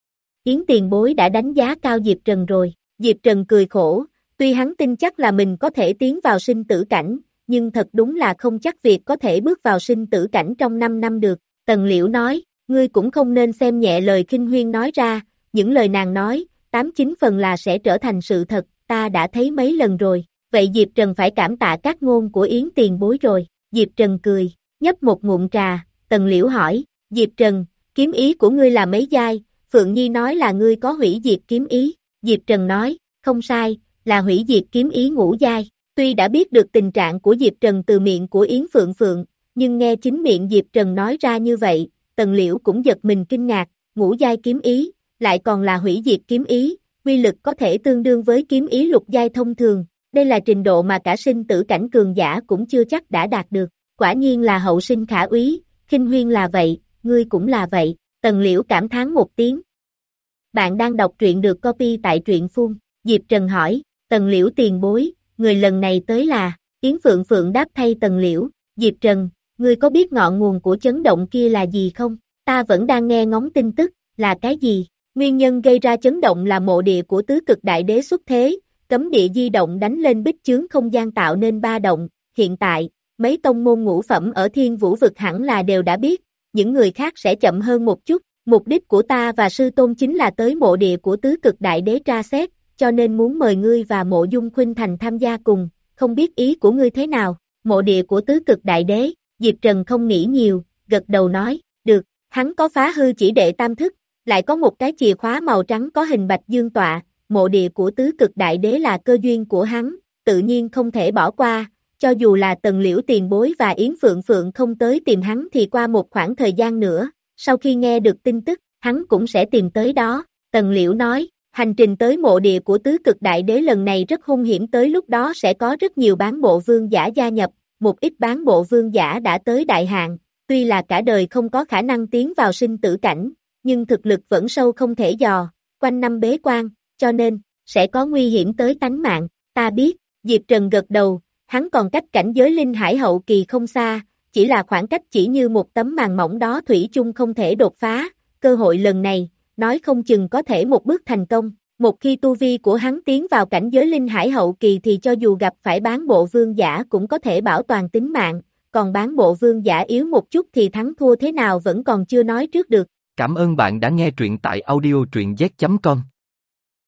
Speaker 2: Yến tiền bối đã đánh giá cao Diệp Trần rồi, Diệp Trần cười khổ, tuy hắn tin chắc là mình có thể tiến vào sinh tử cảnh, nhưng thật đúng là không chắc việc có thể bước vào sinh tử cảnh trong năm năm được. Tần Liễu nói, ngươi cũng không nên xem nhẹ lời Khinh Huyên nói ra, những lời nàng nói, tám chín phần là sẽ trở thành sự thật, ta đã thấy mấy lần rồi, vậy Diệp Trần phải cảm tạ các ngôn của Yến tiền bối rồi. Diệp Trần cười, nhấp một ngụm trà, Tần Liễu hỏi, Diệp Trần, kiếm ý của ngươi là mấy giai? Phượng Nhi nói là ngươi có hủy diệt kiếm ý, Diệp Trần nói, không sai, là hủy diệt kiếm ý ngũ giai. Tuy đã biết được tình trạng của Diệp Trần từ miệng của Yến Phượng Phượng, nhưng nghe chính miệng Diệp Trần nói ra như vậy, Tần Liễu cũng giật mình kinh ngạc, ngũ giai kiếm ý, lại còn là hủy diệt kiếm ý, quy lực có thể tương đương với kiếm ý lục giai thông thường, đây là trình độ mà cả sinh tử cảnh cường giả cũng chưa chắc đã đạt được, quả nhiên là hậu sinh khả úy, Khinh Huyên là vậy, ngươi cũng là vậy, Tần Liễu cảm thán một tiếng. Bạn đang đọc truyện được copy tại truyện phun, Diệp Trần hỏi, Tần Liễu tiền bối, người lần này tới là, Yến Phượng Phượng đáp thay Tần Liễu, Diệp Trần, ngươi có biết ngọn nguồn của chấn động kia là gì không? Ta vẫn đang nghe ngóng tin tức, là cái gì? Nguyên nhân gây ra chấn động là mộ địa của tứ cực đại đế xuất thế, cấm địa di động đánh lên bích chướng không gian tạo nên ba động, hiện tại, mấy tông môn ngũ phẩm ở Thiên Vũ vực hẳn là đều đã biết, những người khác sẽ chậm hơn một chút, mục đích của ta và sư tôn chính là tới mộ địa của tứ cực đại đế tra xét, cho nên muốn mời ngươi và Mộ Dung Khuynh Thành tham gia cùng, không biết ý của ngươi thế nào, mộ địa của tứ cực đại đế, Diệp Trần không nghĩ nhiều, gật đầu nói, được, hắn có phá hư chỉ đệ tam thức, lại có một cái chìa khóa màu trắng có hình bạch dương tọa, mộ địa của tứ cực đại đế là cơ duyên của hắn, tự nhiên không thể bỏ qua, cho dù là Tần Liễu tiền bối và Yến Phượng Phượng không tới tìm hắn thì qua một khoảng thời gian nữa, sau khi nghe được tin tức, hắn cũng sẽ tìm tới đó, Tần Liễu nói, hành trình tới mộ địa của tứ cực đại đế lần này rất hung hiểm, tới lúc đó sẽ có rất nhiều bán bộ vương giả gia nhập, một ít bán bộ vương giả đã tới đại hạn, tuy là cả đời không có khả năng tiến vào sinh tử cảnh, nhưng thực lực vẫn sâu không thể dò, quanh năm bế quan, cho nên, sẽ có nguy hiểm tới tánh mạng, ta biết, Diệp Trần gật đầu, hắn còn cách cảnh giới linh hải hậu kỳ không xa, chỉ là khoảng cách chỉ như một tấm màn mỏng đó thủy chung không thể đột phá, cơ hội lần này, nói không chừng có thể một bước thành công, một khi tu vi của hắn tiến vào cảnh giới linh hải hậu kỳ thì cho dù gặp phải bán bộ vương giả cũng có thể bảo toàn tính mạng, còn bán bộ vương giả yếu một chút thì thắng thua thế nào vẫn còn chưa nói trước được.
Speaker 1: Cảm ơn bạn đã nghe truyện tại audio truyện z chấm com.